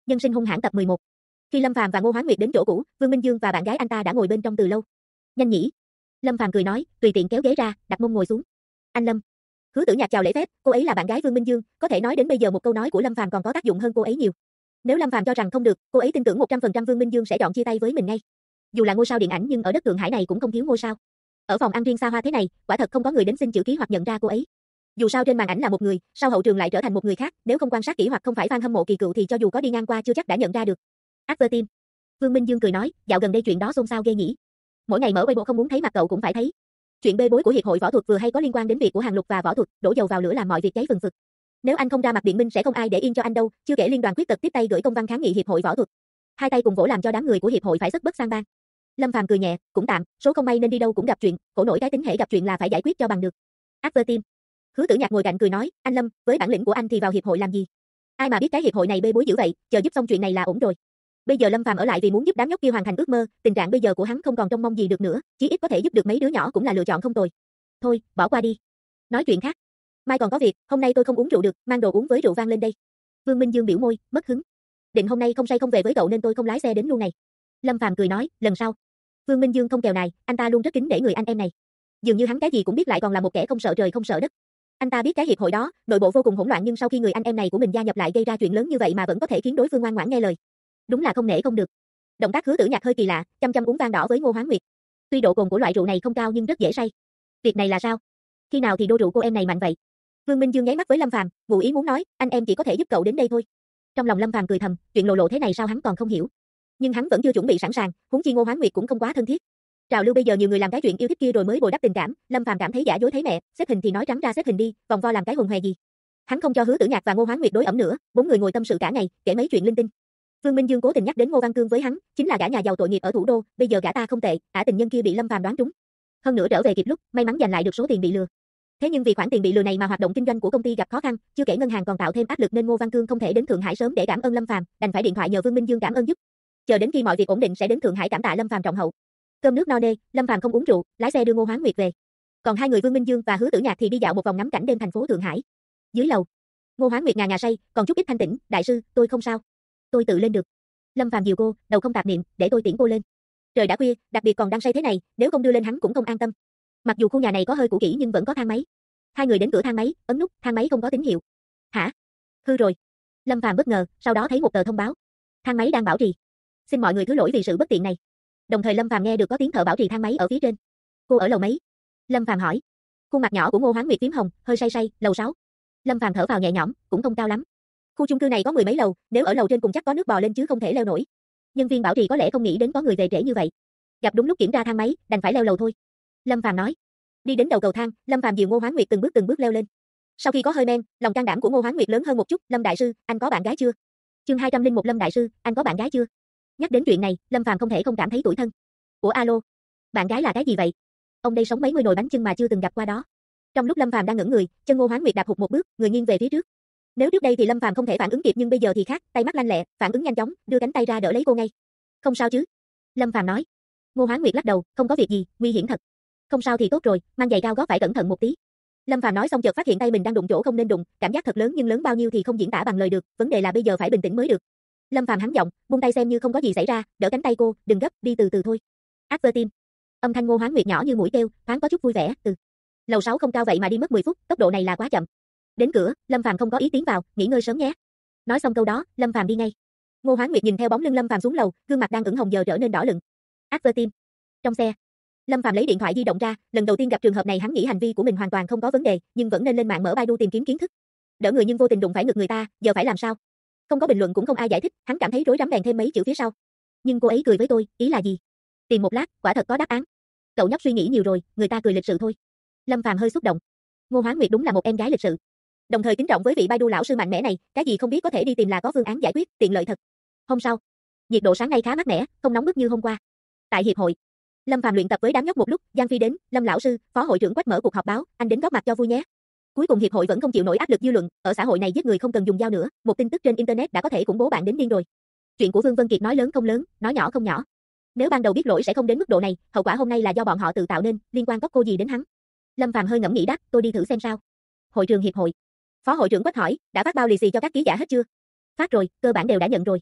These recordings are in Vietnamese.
Nhân sinh hung hãn tập 11. Khi Lâm Phàm và Ngô Hoán Nguyệt đến chỗ cũ, Vương Minh Dương và bạn gái anh ta đã ngồi bên trong từ lâu. Nhanh nhỉ? Lâm Phàm cười nói, tùy tiện kéo ghế ra, đặt mông ngồi xuống. Anh Lâm. Hứa Tử Nhạc chào lễ phép, cô ấy là bạn gái Vương Minh Dương, có thể nói đến bây giờ một câu nói của Lâm Phàm còn có tác dụng hơn cô ấy nhiều. Nếu Lâm Phàm cho rằng không được, cô ấy tin tưởng 100% Vương Minh Dương sẽ chọn chia tay với mình ngay. Dù là ngôi sao điện ảnh nhưng ở đất Thượng Hải này cũng không thiếu ngôi sao. Ở phòng ăn riêng xa hoa thế này, quả thật không có người đến xin chữ ký hoặc nhận ra cô ấy. Dù sao trên màn ảnh là một người, sau hậu trường lại trở thành một người khác, nếu không quan sát kỹ hoặc không phải fan hâm mộ kỳ cựu thì cho dù có đi ngang qua chưa chắc đã nhận ra được. Advertime. Vương Minh Dương cười nói, dạo gần đây chuyện đó xôn xao ghê nhỉ. Mỗi ngày mở Weibo không muốn thấy mặt cậu cũng phải thấy. Chuyện bê bối của hiệp hội võ thuật vừa hay có liên quan đến việc của Hàng Lục và võ thuật, đổ dầu vào lửa làm mọi việc cháy phừng phực. Nếu anh không ra mặt biện minh sẽ không ai để yên cho anh đâu, chưa kể liên đoàn khuyết tật tiếp tay gửi công văn kháng nghị hiệp hội võ thuật. Hai tay cùng vỗ làm cho đám người của hiệp hội phải sức bất sang bang. Lâm Phàm cười nhẹ, cũng tạm, số không may nên đi đâu cũng gặp chuyện, khổ nổi cái tính hệ gặp chuyện là phải giải quyết cho bằng được. Advertime. Hứa Tử Nhạc ngồi cạnh cười nói, anh Lâm, với bản lĩnh của anh thì vào hiệp hội làm gì? Ai mà biết cái hiệp hội này bê bối dữ vậy, chờ giúp xong chuyện này là ổn rồi. Bây giờ Lâm Phàm ở lại vì muốn giúp đám nhóc kia hoàn thành ước mơ, tình trạng bây giờ của hắn không còn trông mong gì được nữa, chí ít có thể giúp được mấy đứa nhỏ cũng là lựa chọn không tồi. Thôi, bỏ qua đi. Nói chuyện khác. Mai còn có việc, hôm nay tôi không uống rượu được, mang đồ uống với rượu vang lên đây. Vương Minh Dương biểu môi, mất hứng. Định hôm nay không say không về với cậu nên tôi không lái xe đến luôn này. Lâm Phàm cười nói, lần sau. Vương Minh Dương không kèo này, anh ta luôn rất kính để người anh em này. Dường như hắn cái gì cũng biết lại còn là một kẻ không sợ trời không sợ đất. Anh ta biết cái hiệp hội đó, nội bộ vô cùng hỗn loạn nhưng sau khi người anh em này của mình gia nhập lại gây ra chuyện lớn như vậy mà vẫn có thể khiến đối phương ngoan ngoãn nghe lời. Đúng là không nể không được. Động tác Hứa Tử Nhạc hơi kỳ lạ, chăm chăm uống vang đỏ với Ngô Hoán Nguyệt. Tuy độ cồn của loại rượu này không cao nhưng rất dễ say. Việc này là sao? Khi nào thì đô rượu cô em này mạnh vậy? Vương Minh Dương nháy mắt với Lâm Phàm, ngụ ý muốn nói, anh em chỉ có thể giúp cậu đến đây thôi. Trong lòng Lâm Phàm cười thầm, chuyện lộ lộ thế này sao hắn còn không hiểu. Nhưng hắn vẫn chưa chuẩn bị sẵn sàng, huống chi Ngô Hoán Nguyệt cũng không quá thân thiết. Trào lưu bây giờ nhiều người làm cái chuyện yêu thích kia rồi mới bồi đắp tình cảm, Lâm Phàm cảm thấy giả dối thấy mẹ, xếp hình thì nói trắng ra xếp hình đi, vòng vo làm cái hùng hòe gì. Hắn không cho Hứa Tử Nhạc và Ngô Hoán Nguyệt đối ẩm nữa, bốn người ngồi tâm sự cả ngày, kể mấy chuyện linh tinh. Vương Minh Dương cố tình nhắc đến Ngô Văn Cương với hắn, chính là gã nhà giàu tội nghiệp ở thủ đô, bây giờ gã ta không tệ, ả tình nhân kia bị Lâm Phàm đoán trúng. Hơn nữa trở về kịp lúc, may mắn giành lại được số tiền bị lừa. Thế nhưng vì khoản tiền bị lừa này mà hoạt động kinh doanh của công ty gặp khó khăn, chưa kể ngân hàng còn tạo thêm áp lực nên Ngô Văn Cương không thể đến Thượng Hải sớm để cảm ơn Lâm Phàm, đành phải điện thoại nhờ Vương Minh Dương cảm ơn giúp. Chờ đến khi mọi việc ổn định sẽ đến Thượng Hải cảm tạ Lâm Phàm trọng hậu. Cơm nước no nê, Lâm Phàm không uống rượu, lái xe đưa Ngô Hoán Nguyệt về. Còn hai người Vương Minh Dương và Hứa Tử Nhạc thì đi dạo một vòng ngắm cảnh đêm thành phố Thượng Hải. Dưới lầu, Ngô Hoán Nguyệt ngà say, còn chút ít thanh tĩnh, đại sư, tôi không sao. Tôi tự lên được. Lâm Phàm dìu cô, đầu không tạp niệm, để tôi tiễn cô lên. Trời đã khuya, đặc biệt còn đang say thế này, nếu không đưa lên hắn cũng không an tâm. Mặc dù khu nhà này có hơi cũ kỹ nhưng vẫn có thang máy. Hai người đến cửa thang máy, ấn nút, thang máy không có tín hiệu. Hả? Hư rồi. Lâm Phàm bất ngờ, sau đó thấy một tờ thông báo. Thang máy đang bảo trì. Xin mọi người thứ lỗi vì sự bất tiện này. Đồng thời Lâm Phàm nghe được có tiếng thợ bảo trì thang máy ở phía trên. Cô ở lầu mấy? Lâm Phàm hỏi. Khuôn mặt nhỏ của Ngô Hoán Nguyệt phím hồng, hơi say, lầu 6. Lâm Phàm thở vào nhẹ nhõm, cũng không cao lắm. Khu chung cư này có mười mấy lầu, nếu ở lầu trên cùng chắc có nước bò lên chứ không thể leo nổi. Nhân viên bảo trì có lẽ không nghĩ đến có người về trễ như vậy. Gặp đúng lúc kiểm tra thang máy, đành phải leo lầu thôi. Lâm Phàm nói. Đi đến đầu cầu thang, Lâm Phàm dìu Ngô Hoán Nguyệt từng bước leo lên. Sau khi có hơi men, lòng can đảm của Ngô Hoán Nguyệt lớn hơn một chút, Lâm đại sư, anh có bạn gái chưa? Chương 201 Lâm đại sư, anh có bạn gái chưa? Nhắc đến chuyện này, Lâm Phàm không thể không cảm thấy tủi thân. Ủa alo, bạn gái là cái gì vậy? Ông đây sống mấy mươi nồi bánh chưng mà chưa từng gặp qua đó. Trong lúc Lâm Phàm đang ngẩn người, chân Ngô Hoán Nguyệt đạp hụt một bước, người nghiêng về phía trước. Nếu trước đây thì Lâm Phàm không thể phản ứng kịp nhưng bây giờ thì khác, tay mắt lanh lẹ, phản ứng nhanh chóng, đưa cánh tay ra đỡ lấy cô ngay. Không sao chứ? Lâm Phàm nói. Ngô Hoán Nguyệt lắc đầu, không có việc gì, nguy hiểm thật. Không sao thì tốt rồi, mang giày cao gót phải cẩn thận một tí. Lâm Phàm nói xong chợt phát hiện tay mình đang đụng chỗ không nên đụng, cảm giác thật lớn nhưng lớn bao nhiêu thì không diễn tả bằng lời được, vấn đề là bây giờ phải bình tĩnh mới được. Lâm Phàm hắn giọng, buông tay xem như không có gì xảy ra, đỡ cánh tay cô, đừng gấp, đi từ từ thôi. Advertime. Âm thanh Ngô Hoán Nguyệt nhỏ như mũi kêu, thoáng có chút vui vẻ, Lầu 6 không cao vậy mà đi mất 10 phút, tốc độ này là quá chậm. Đến cửa, Lâm Phàm không có ý tiến vào, nghỉ ngơi sớm nhé. Nói xong câu đó, Lâm Phàm đi ngay. Ngô Hoán Nguyệt nhìn theo bóng lưng Lâm Phàm xuống lầu, gương mặt đang ửng hồng giờ trở nên đỏ lựng. Advertime. Trong xe, Lâm Phàm lấy điện thoại di động ra, lần đầu tiên gặp trường hợp này hắn nghĩ hành vi của mình hoàn toàn không có vấn đề, nhưng vẫn nên lên mạng mở Baidu tìm kiếm kiến thức. Đỡ người nhưng vô tình đụng phải ngực người ta, giờ phải làm sao? Không có bình luận cũng không ai giải thích, hắn cảm thấy rối rắm bèn thêm mấy chữ phía sau. Nhưng cô ấy cười với tôi, ý là gì? Tìm một lát, quả thật có đáp án. Cậu nhóc suy nghĩ nhiều rồi, người ta cười lịch sự thôi. Lâm Phàm hơi xúc động. Ngô Hoán Nguyệt đúng là một em gái lịch sự. Đồng thời kính trọng với vị Baidu lão sư mạnh mẽ này, cái gì không biết có thể đi tìm là có phương án giải quyết, tiện lợi thật. Hôm sau, nhiệt độ sáng nay khá mát mẻ, không nóng bức như hôm qua. Tại hiệp hội, Lâm Phàm luyện tập với đám nhóc một lúc, Giang Phi đến, Lâm lão sư, phó hội trưởng Quách mở cuộc họp báo, anh đến góp mặt cho vui nhé. Cuối cùng hiệp hội vẫn không chịu nổi áp lực dư luận, ở xã hội này giết người không cần dùng dao nữa, một tin tức trên internet đã có thể khủng bố bạn đến điên rồi. Chuyện của Vương Vân Kiệt nói lớn không lớn, nói nhỏ không nhỏ. Nếu ban đầu biết lỗi sẽ không đến mức độ này, hậu quả hôm nay là do bọn họ tự tạo nên, liên quan cô gì đến hắn. Lâm Phàm hơi ngẫm nghĩ đáp, tôi đi thử xem sao. Hội trường hiệp hội. Phó hội trưởng Quách hỏi, đã phát bao lì xì cho các ký giả hết chưa? Phát rồi, cơ bản đều đã nhận rồi.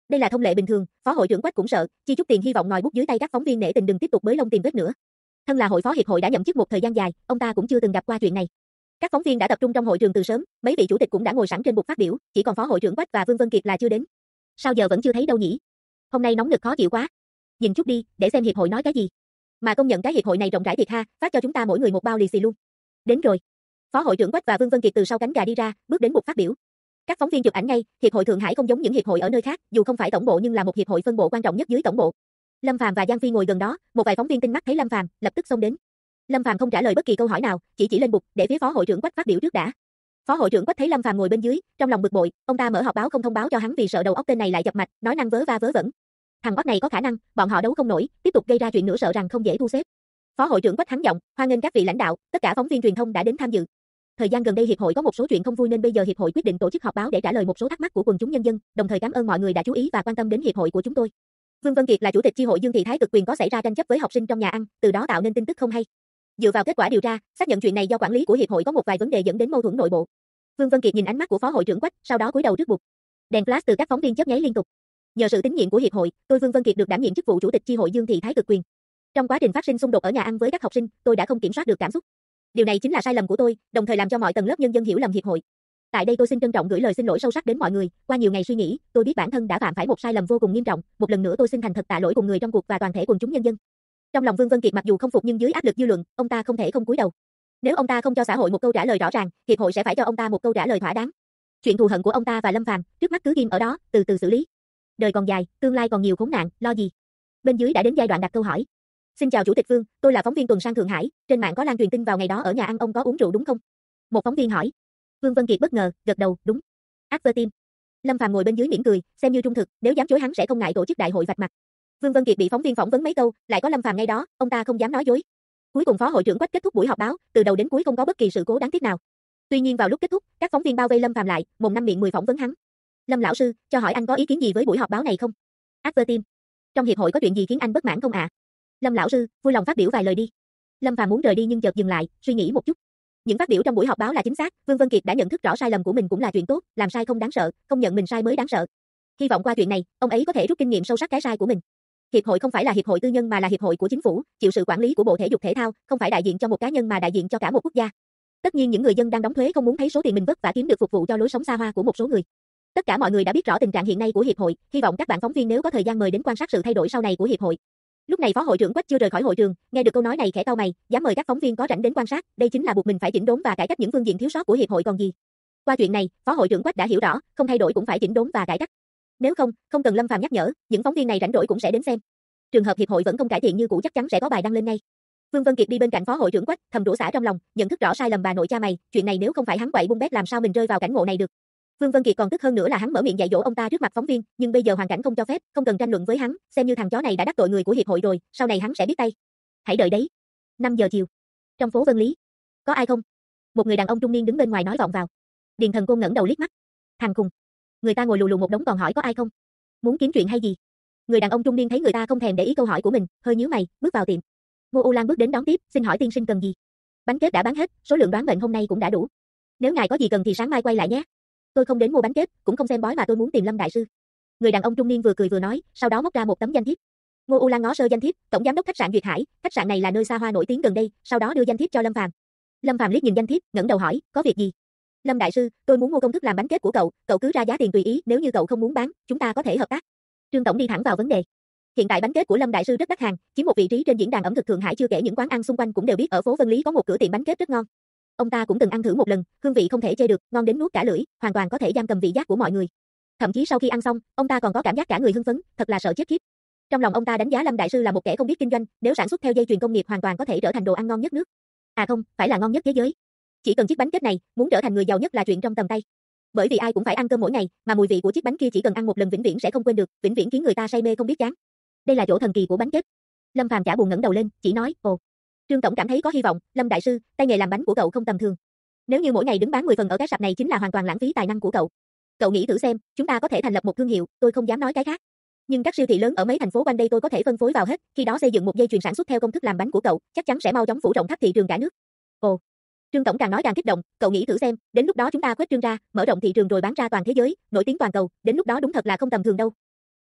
Đây là thông lệ bình thường, phó hội trưởng Quách cũng sợ, chi chút tiền hy vọng ngòi bút dưới tay các phóng viên nể tình đừng tiếp tục bới lông tìm vết nữa. Thân là hội phó hiệp hội đã nhậm chức một thời gian dài, ông ta cũng chưa từng gặp qua chuyện này. Các phóng viên đã tập trung trong hội trường từ sớm, mấy vị chủ tịch cũng đã ngồi sẵn trên bục phát biểu, chỉ còn phó hội trưởng Quách và Vương Vân Kiệt là chưa đến. Sao giờ vẫn chưa thấy đâu nhỉ? Hôm nay nóng nực khó chịu quá. Nhìn chút đi, để xem hiệp hội nói cái gì. Mà công nhận cái hiệp hội này rộng rãi thiệt ha, phát cho chúng ta mỗi người một bao lì xì luôn. Đến rồi. Phó hội trưởng Quách và Vương Vân Kiệt từ sau cánh gà đi ra, bước đến bục phát biểu. Các phóng viên chụp ảnh ngay, hiệp hội Thượng Hải không giống những hiệp hội ở nơi khác, dù không phải tổng bộ nhưng là một hiệp hội phân bộ quan trọng nhất dưới tổng bộ. Lâm Phàm và Giang Phi ngồi gần đó, một vài phóng viên tinh mắt thấy Lâm Phàm, lập tức xông đến. Lâm Phàm không trả lời bất kỳ câu hỏi nào, chỉ lên bục, để phía phó hội trưởng Quách phát biểu trước đã. Phó hội trưởng Quách thấy Lâm Phàm ngồi bên dưới, trong lòng bực bội, ông ta mở họp báo không thông báo cho hắn vì sợ đầu óc tên này lại chập mạch, nói năng vớ va vớ vẩn. Thằng Quách này có khả năng, bọn họ đấu không nổi, tiếp tục gây ra chuyện nữa sợ rằng không dễ thu xếp. Phó hội trưởng Quách hắn giọng, hoan nghênh các vị lãnh đạo, tất cả phóng viên truyền thông đã đến tham dự. Thời gian gần đây hiệp hội có một số chuyện không vui nên bây giờ hiệp hội quyết định tổ chức họp báo để trả lời một số thắc mắc của quần chúng nhân dân, đồng thời cảm ơn mọi người đã chú ý và quan tâm đến hiệp hội của chúng tôi. Vương Vân Kiệt là chủ tịch chi hội Dương Thị Thái cực quyền có xảy ra tranh chấp với học sinh trong nhà ăn, từ đó tạo nên tin tức không hay. Dựa vào kết quả điều tra, xác nhận chuyện này do quản lý của hiệp hội có một vài vấn đề dẫn đến mâu thuẫn nội bộ. Vương Vân Kiệt nhìn ánh mắt của phó hội trưởng Quách, sau đó cúi đầu trước bục. Đèn flash từ các phóng viên chớp nháy liên tục. Nhờ sự tín nhiệm của hiệp hội, tôi Vương Vân Kiệt được đảm nhiệm chức vụ chủ tịch chi hội Dương Thị Thái cực quyền. Trong quá trình phát sinh xung đột ở nhà ăn với các học sinh, tôi đã không kiểm soát được cảm xúc. Điều này chính là sai lầm của tôi, đồng thời làm cho mọi tầng lớp nhân dân hiểu lầm hiệp hội. Tại đây tôi xin trân trọng gửi lời xin lỗi sâu sắc đến mọi người, qua nhiều ngày suy nghĩ, tôi biết bản thân đã phạm phải một sai lầm vô cùng nghiêm trọng, một lần nữa tôi xin thành thật tạ lỗi cùng người trong cuộc và toàn thể quần chúng nhân dân. Trong lòng Vương Vân Kiệt mặc dù không phục nhưng dưới áp lực dư luận, ông ta không thể không cúi đầu. Nếu ông ta không cho xã hội một câu trả lời rõ ràng, hiệp hội sẽ phải cho ông ta một câu trả lời thỏa đáng. Chuyện thù hận của ông ta và Lâm Phàm, trước mắt cứ ghim ở đó, từ từ xử lý. Đời còn dài, tương lai còn nhiều khốn nạn, lo gì? Bên dưới đã đến giai đoạn đặt câu hỏi. Xin chào chủ tịch Vương, tôi là phóng viên tuần sang Thượng Hải, trên mạng có lan truyền tin vào ngày đó ở nhà ăn ông có uống rượu đúng không? Một phóng viên hỏi. Vương Vân Kiệt bất ngờ, gật đầu, đúng. Advertim. Lâm Phàm ngồi bên dưới mỉm cười, xem như trung thực, nếu dám chối hắn sẽ không ngại tổ chức đại hội vạch mặt. Vương Vân Kiệt bị phóng viên phỏng vấn mấy câu, lại có Lâm Phàm ngay đó, ông ta không dám nói dối. Cuối cùng phó hội trưởng Quách kết thúc buổi họp báo, từ đầu đến cuối không có bất kỳ sự cố đáng tiếc nào. Tuy nhiên vào lúc kết thúc, các phóng viên bao vây Lâm Phàm lại, mồm năm miệng 10 phỏng vấn hắn. Lâm lão sư, cho hỏi anh có ý kiến gì với buổi họp báo này không? Advertim. Trong hiệp hội có chuyện gì khiến anh bất mãn không ạ? Lâm lão sư, vui lòng phát biểu vài lời đi. Lâm Phàm muốn rời đi nhưng chợt dừng lại, suy nghĩ một chút. Những phát biểu trong buổi họp báo là chính xác, Vương Vân Kiệt đã nhận thức rõ sai lầm của mình cũng là chuyện tốt, làm sai không đáng sợ, không nhận mình sai mới đáng sợ. Hy vọng qua chuyện này, ông ấy có thể rút kinh nghiệm sâu sắc cái sai của mình. Hiệp hội không phải là hiệp hội tư nhân mà là hiệp hội của chính phủ, chịu sự quản lý của Bộ Thể dục Thể thao, không phải đại diện cho một cá nhân mà đại diện cho cả một quốc gia. Tất nhiên những người dân đang đóng thuế không muốn thấy số tiền mình vất vả kiếm được phục vụ cho lối sống xa hoa của một số người. Tất cả mọi người đã biết rõ tình trạng hiện nay của hiệp hội, hy vọng các bạn phóng viên nếu có thời gian mời đến quan sát sự thay đổi sau này của hiệp hội. Lúc này phó hội trưởng Quách chưa rời khỏi hội trường, nghe được câu nói này khẽ cau mày, dám mời các phóng viên có rảnh đến quan sát, đây chính là buộc mình phải chỉnh đốn và cải cách những phương diện thiếu sót của hiệp hội còn gì. Qua chuyện này, phó hội trưởng Quách đã hiểu rõ, không thay đổi cũng phải chỉnh đốn và cải cách. Nếu không, không cần Lâm Phàm nhắc nhở, những phóng viên này rảnh rỗi cũng sẽ đến xem. Trường hợp hiệp hội vẫn không cải thiện như cũ chắc chắn sẽ có bài đăng lên ngay. Vương Vân Kiệt đi bên cạnh phó hội trưởng Quách, thầm rủa xả trong lòng, nhận thức rõ sai lầm bà nội cha mày, chuyện này nếu không phải hắn quậy bung bét làm sao mình rơi vào cảnh ngộ này được. Vương Vân Kiệt còn tức hơn nữa là hắn mở miệng dạy dỗ ông ta trước mặt phóng viên, nhưng bây giờ hoàn cảnh không cho phép, không cần tranh luận với hắn, xem như thằng chó này đã đắc tội người của hiệp hội rồi, sau này hắn sẽ biết tay. Hãy đợi đấy. 5 giờ chiều. Trong phố Vân Lý. Có ai không? Một người đàn ông trung niên đứng bên ngoài nói vọng vào. Điền Thần Côn ngẩng đầu liếc mắt. Thằng khùng. Người ta ngồi lù lù một đống còn hỏi có ai không? Muốn kiếm chuyện hay gì? Người đàn ông trung niên thấy người ta không thèm để ý câu hỏi của mình, hơi nhíu mày, bước vào tiệm. Ngô U Lan bước đến đón tiếp, xin hỏi tiên sinh cần gì? Bánh kết đã bán hết, số lượng đoán mệnh hôm nay cũng đã đủ. Nếu ngài có gì cần thì sáng mai quay lại nhé. Tôi không đến mua bánh kết, cũng không xem bói mà tôi muốn tìm Lâm đại sư. Người đàn ông trung niên vừa cười vừa nói, sau đó móc ra một tấm danh thiếp. Ngô U Lan ngó sơ danh thiếp, tổng giám đốc khách sạn Duyệt Hải, khách sạn này là nơi xa hoa nổi tiếng gần đây, sau đó đưa danh thiếp cho Lâm Phàm. Lâm Phàm liếc nhìn danh thiếp, ngẩng đầu hỏi, có việc gì? Lâm đại sư, tôi muốn mua công thức làm bánh kết của cậu, cậu cứ ra giá tiền tùy ý, nếu như cậu không muốn bán, chúng ta có thể hợp tác. Trương tổng đi thẳng vào vấn đề. Hiện tại bánh kết của Lâm đại sư rất đắt hàng, chiếm một vị trí trên diễn đàn ẩm thực Thượng Hải chưa kể những quán ăn xung quanh cũng đều biết ở phố Vân Lý có một cửa tiệm bánh kết rất ngon. Ông ta cũng từng ăn thử một lần, hương vị không thể chê được, ngon đến nuốt cả lưỡi, hoàn toàn có thể giam cầm vị giác của mọi người. Thậm chí sau khi ăn xong, ông ta còn có cảm giác cả người hưng phấn, thật là sợ chết khiếp. Trong lòng ông ta đánh giá Lâm đại sư là một kẻ không biết kinh doanh, nếu sản xuất theo dây chuyền công nghiệp hoàn toàn có thể trở thành đồ ăn ngon nhất nước. À không, phải là ngon nhất thế giới. Chỉ cần chiếc bánh kết này, muốn trở thành người giàu nhất là chuyện trong tầm tay. Bởi vì ai cũng phải ăn cơm mỗi ngày, mà mùi vị của chiếc bánh kia chỉ cần ăn một lần vĩnh viễn sẽ không quên được, vĩnh viễn khiến người ta say mê không biết chán. Đây là chỗ thần kỳ của bánh kết. Lâm Phàm chả buồn ngẩng đầu lên, chỉ nói, ồ. Trương tổng cảm thấy có hy vọng, Lâm đại sư, tay nghề làm bánh của cậu không tầm thường. Nếu như mỗi ngày đứng bán 10 phần ở cái sạp này chính là hoàn toàn lãng phí tài năng của cậu. Cậu nghĩ thử xem, chúng ta có thể thành lập một thương hiệu, tôi không dám nói cái khác. Nhưng các siêu thị lớn ở mấy thành phố quanh đây tôi có thể phân phối vào hết, khi đó xây dựng một dây chuyền sản xuất theo công thức làm bánh của cậu, chắc chắn sẽ mau chóng phủ rộng khắp thị trường cả nước. Ồ. Trương tổng càng nói càng kích động, cậu nghĩ thử xem, đến lúc đó chúng ta khuếch trương ra, mở rộng thị trường rồi bán ra toàn thế giới, nổi tiếng toàn cầu, đến lúc đó đúng thật là không tầm thường đâu.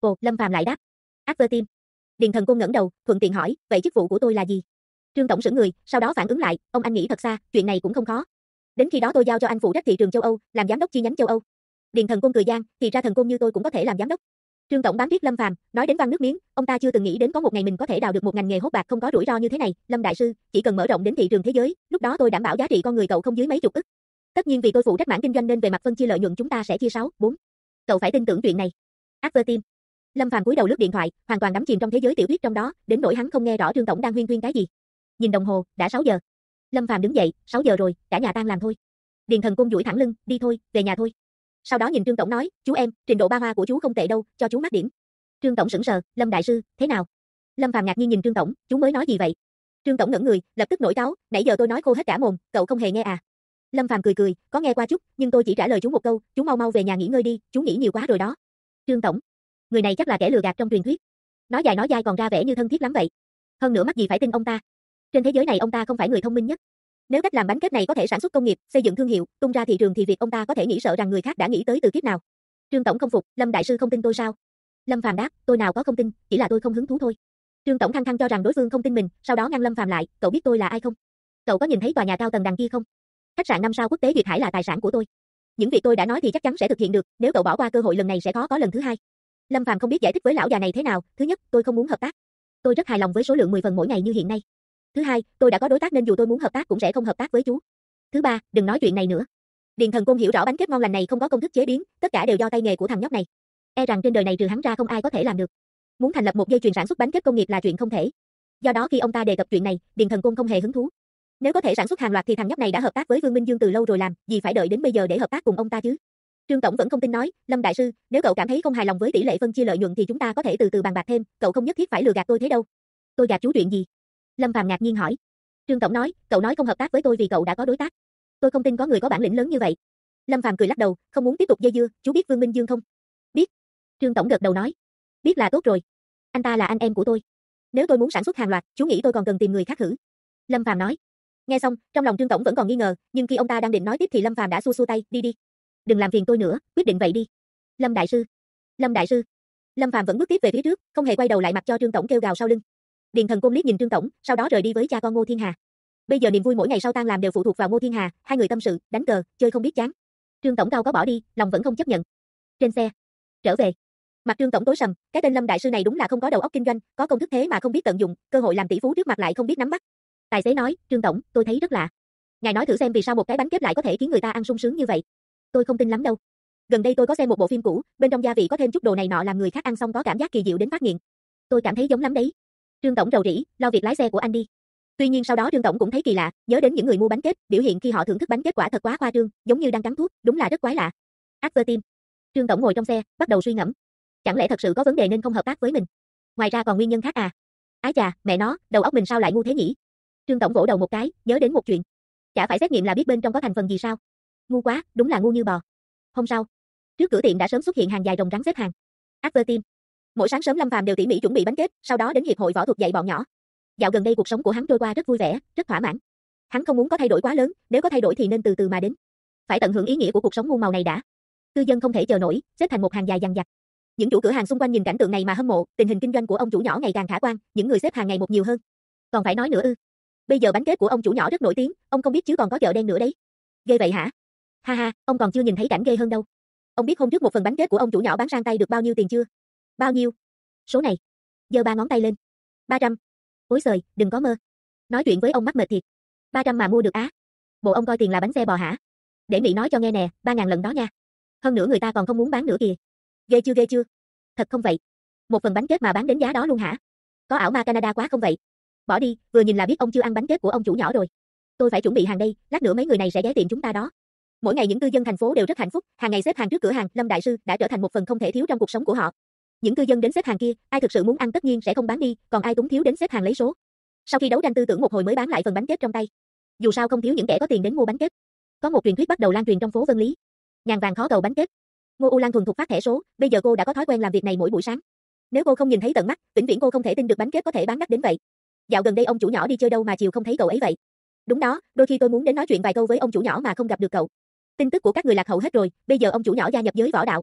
Ồ, Lâm Phàm lại đáp. Advertim. Điền Thần Côn ngẩng đầu, thuận tiện hỏi, vậy chức vụ của tôi là gì? Trương tổng sững người, sau đó phản ứng lại, ông anh nghĩ thật xa, chuyện này cũng không khó. Đến khi đó tôi giao cho anh phụ trách thị trường châu Âu, làm giám đốc chi nhánh châu Âu. Điền Thần Côn cười gian, thì ra thần côn như tôi cũng có thể làm giám đốc. Trương tổng bám riết Lâm Phàm, nói đến văng nước miếng, ông ta chưa từng nghĩ đến có một ngày mình có thể đào được một ngành nghề hốt bạc không có rủi ro như thế này. Lâm đại sư, chỉ cần mở rộng đến thị trường thế giới, lúc đó tôi đảm bảo giá trị con người cậu không dưới mấy chục ức. Tất nhiên vì tôi phụ trách mảng kinh doanh nên về mặt phân chia lợi nhuận chúng ta sẽ chia 6-4. Cậu phải tin tưởng chuyện này. Advertim. Lâm Phàm cúi đầu lướt điện thoại, hoàn toàn đắm chìm trong thế giới tiểu thuyết trong đó, đến nỗi hắn không nghe rõ Trương tổng đang huyên thuyên cái gì. Nhìn đồng hồ, đã 6 giờ. Lâm Phàm đứng dậy, 6 giờ rồi, cả nhà tan làm thôi. Điền Thần Côn duỗi thẳng lưng, đi thôi, về nhà thôi. Sau đó nhìn Trương tổng nói, chú em, trình độ ba hoa của chú không tệ đâu, cho chú mát điểm. Trương tổng sững sờ, Lâm đại sư, thế nào? Lâm Phàm ngạc nhiên nhìn Trương tổng, chú mới nói gì vậy? Trương tổng ngẩn người, lập tức nổi cáu, nãy giờ tôi nói khô hết cả mồm, cậu không hề nghe à? Lâm Phàm cười cười, có nghe qua chút, nhưng tôi chỉ trả lời chú một câu, chú mau mau về nhà nghỉ ngơi đi, chú nghĩ nhiều quá rồi đó. Trương tổng, người này chắc là kẻ lừa gạt trong truyền thuyết. Nói dài nói dai còn ra vẻ như thân thiết lắm vậy. Hơn nữa mắc gì phải tin ông ta? Trên thế giới này ông ta không phải người thông minh nhất. Nếu cách làm bánh kết này có thể sản xuất công nghiệp, xây dựng thương hiệu, tung ra thị trường thì việc ông ta có thể nghĩ sợ rằng người khác đã nghĩ tới từ kiếp nào. Trương tổng không phục, Lâm đại sư không tin tôi sao? Lâm Phàm đáp, tôi nào có không tin, chỉ là tôi không hứng thú thôi. Trương tổng khăng khăng cho rằng đối phương không tin mình, sau đó ngăn Lâm Phàm lại, cậu biết tôi là ai không? Cậu có nhìn thấy tòa nhà cao tầng đằng kia không? Khách sạn 5 sao quốc tế Duyệt Hải là tài sản của tôi. Những việc tôi đã nói thì chắc chắn sẽ thực hiện được, nếu cậu bỏ qua cơ hội lần này sẽ khó có lần thứ hai. Lâm Phàm không biết giải thích với lão già này thế nào, thứ nhất, tôi không muốn hợp tác. Tôi rất hài lòng với số lượng 10 phần mỗi ngày như hiện nay. Thứ hai, tôi đã có đối tác nên dù tôi muốn hợp tác cũng sẽ không hợp tác với chú. Thứ ba, đừng nói chuyện này nữa. Điền Thần Côn hiểu rõ bánh kết ngon lành này không có công thức chế biến, tất cả đều do tay nghề của thằng nhóc này. E rằng trên đời này trừ hắn ra không ai có thể làm được. Muốn thành lập một dây chuyền sản xuất bánh kết công nghiệp là chuyện không thể. Do đó khi ông ta đề cập chuyện này, Điền Thần Côn không hề hứng thú. Nếu có thể sản xuất hàng loạt thì thằng nhóc này đã hợp tác với Vương Minh Dương từ lâu rồi làm, gì phải đợi đến bây giờ để hợp tác cùng ông ta chứ? Trương tổng vẫn không tin nói, Lâm đại sư, nếu cậu cảm thấy không hài lòng với tỷ lệ phân chia lợi nhuận thì chúng ta có thể từ từ bàn bạc thêm, cậu không nhất thiết phải lừa gạt tôi thế đâu. Tôi gạt chú chuyện gì? Lâm Phàm ngạc nhiên hỏi. Trương tổng nói, cậu nói không hợp tác với tôi vì cậu đã có đối tác. Tôi không tin có người có bản lĩnh lớn như vậy. Lâm Phàm cười lắc đầu, không muốn tiếp tục dây dưa, chú biết Vương Minh Dương không? Biết. Trương tổng gật đầu nói. Biết là tốt rồi. Anh ta là anh em của tôi. Nếu tôi muốn sản xuất hàng loạt, chú nghĩ tôi còn cần tìm người khác thử? Lâm Phàm nói. Nghe xong, trong lòng Trương tổng vẫn còn nghi ngờ, nhưng khi ông ta đang định nói tiếp thì Lâm Phàm đã xua xua tay, đi đi. Đừng làm phiền tôi nữa, quyết định vậy đi. Lâm đại sư. Lâm đại sư. Lâm Phàm vẫn bước tiếp về phía trước, không hề quay đầu lại mặc cho Trương tổng kêu gào sau lưng. Điền Thần Côn liếc nhìn Trương tổng, sau đó rời đi với cha con Ngô Thiên Hà. Bây giờ niềm vui mỗi ngày sau tan làm đều phụ thuộc vào Ngô Thiên Hà, hai người tâm sự, đánh cờ, chơi không biết chán. Trương tổng cao có bỏ đi, lòng vẫn không chấp nhận. Trên xe, trở về. Mặt Trương tổng tối sầm, cái tên Lâm đại sư này đúng là không có đầu óc kinh doanh, có công thức thế mà không biết tận dụng, cơ hội làm tỷ phú trước mặt lại không biết nắm bắt. Tài xế nói, Trương tổng, tôi thấy rất lạ. Ngài nói thử xem vì sao một cái bánh kết lại có thể khiến người ta ăn sung sướng như vậy. Tôi không tin lắm đâu. Gần đây tôi có xem một bộ phim cũ, bên trong gia vị có thêm chút đồ này nọ làm người khác ăn xong có cảm giác kỳ diệu đến phát nghiện. Tôi cảm thấy giống lắm đấy. Trương tổng rầu rĩ, lo việc lái xe của anh đi. Tuy nhiên sau đó Trương tổng cũng thấy kỳ lạ, nhớ đến những người mua bánh kết, biểu hiện khi họ thưởng thức bánh kết quả thật quá khoa trương, giống như đang cắn thuốc, đúng là rất quái lạ. Advertim. Trương tổng ngồi trong xe, bắt đầu suy ngẫm. Chẳng lẽ thật sự có vấn đề nên không hợp tác với mình? Ngoài ra còn nguyên nhân khác à? Ái chà, mẹ nó, đầu óc mình sao lại ngu thế nhỉ? Trương tổng vỗ đầu một cái, nhớ đến một chuyện. Chả phải xét nghiệm là biết bên trong có thành phần gì sao? Ngu quá, đúng là ngu như bò. Hôm sau, trước cửa tiệm đã sớm xuất hiện hàng dài rồng rắn xếp hàng. Advertim. Mỗi sáng sớm Lâm Phàm đều tỉ mỉ chuẩn bị bánh kết, sau đó đến hiệp hội võ thuật dạy bọn nhỏ. Dạo gần đây cuộc sống của hắn trôi qua rất vui vẻ, rất thỏa mãn. Hắn không muốn có thay đổi quá lớn, nếu có thay đổi thì nên từ từ mà đến. Phải tận hưởng ý nghĩa của cuộc sống muôn màu này đã. Cư dân không thể chờ nổi, xếp thành một hàng dài dằng dặc. Những chủ cửa hàng xung quanh nhìn cảnh tượng này mà hâm mộ, tình hình kinh doanh của ông chủ nhỏ ngày càng khả quan, những người xếp hàng ngày một nhiều hơn. Còn phải nói nữa ư? Bây giờ bánh kết của ông chủ nhỏ rất nổi tiếng, ông không biết chứ còn có chợ đen nữa đấy. Ghê vậy hả? Ha ha, ông còn chưa nhìn thấy cảnh ghê hơn đâu. Ông biết hôm trước một phần bánh kết của ông chủ nhỏ bán sang tay được bao nhiêu tiền chưa? Bao nhiêu? Số này. Giơ ba ngón tay lên. 300. Ối giời, đừng có mơ. Nói chuyện với ông mắc mệt thiệt. 300 mà mua được á? Bộ ông coi tiền là bánh xe bò hả? Để Mị nói cho nghe nè, 3.000 lần đó nha. Hơn nữa người ta còn không muốn bán nữa kìa. Ghê chưa? Thật không vậy? Một phần bánh kết mà bán đến giá đó luôn hả? Có ảo ma Canada quá không vậy? Bỏ đi, vừa nhìn là biết ông chưa ăn bánh kết của ông chủ nhỏ rồi. Tôi phải chuẩn bị hàng đây, lát nữa mấy người này sẽ ghé tiệm chúng ta đó. Mỗi ngày những cư dân thành phố đều rất hạnh phúc, hàng ngày xếp hàng trước cửa hàng Lâm đại sư đã trở thành một phần không thể thiếu trong cuộc sống của họ. Những cư dân đến xếp hàng kia, ai thực sự muốn ăn tất nhiên sẽ không bán đi, còn ai túng thiếu đến xếp hàng lấy số. Sau khi đấu tranh tư tưởng một hồi mới bán lại phần bánh kết trong tay. Dù sao không thiếu những kẻ có tiền đến mua bánh kết. Có một truyền thuyết bắt đầu lan truyền trong phố Vân Lý. Ngàn vàng khó cầu bánh kết. Ngô U Lan thuần thục phát thẻ số, bây giờ cô đã có thói quen làm việc này mỗi buổi sáng. Nếu cô không nhìn thấy tận mắt, vĩnh viễn cô không thể tin được bánh kết có thể bán đắt đến vậy. Dạo gần đây ông chủ nhỏ đi chơi đâu mà chiều không thấy cậu ấy vậy? Đúng đó, đôi khi tôi muốn đến nói chuyện vài câu với ông chủ nhỏ mà không gặp được cậu. Tin tức của các người lạc hậu hết rồi, bây giờ ông chủ nhỏ gia nhập giới võ đạo.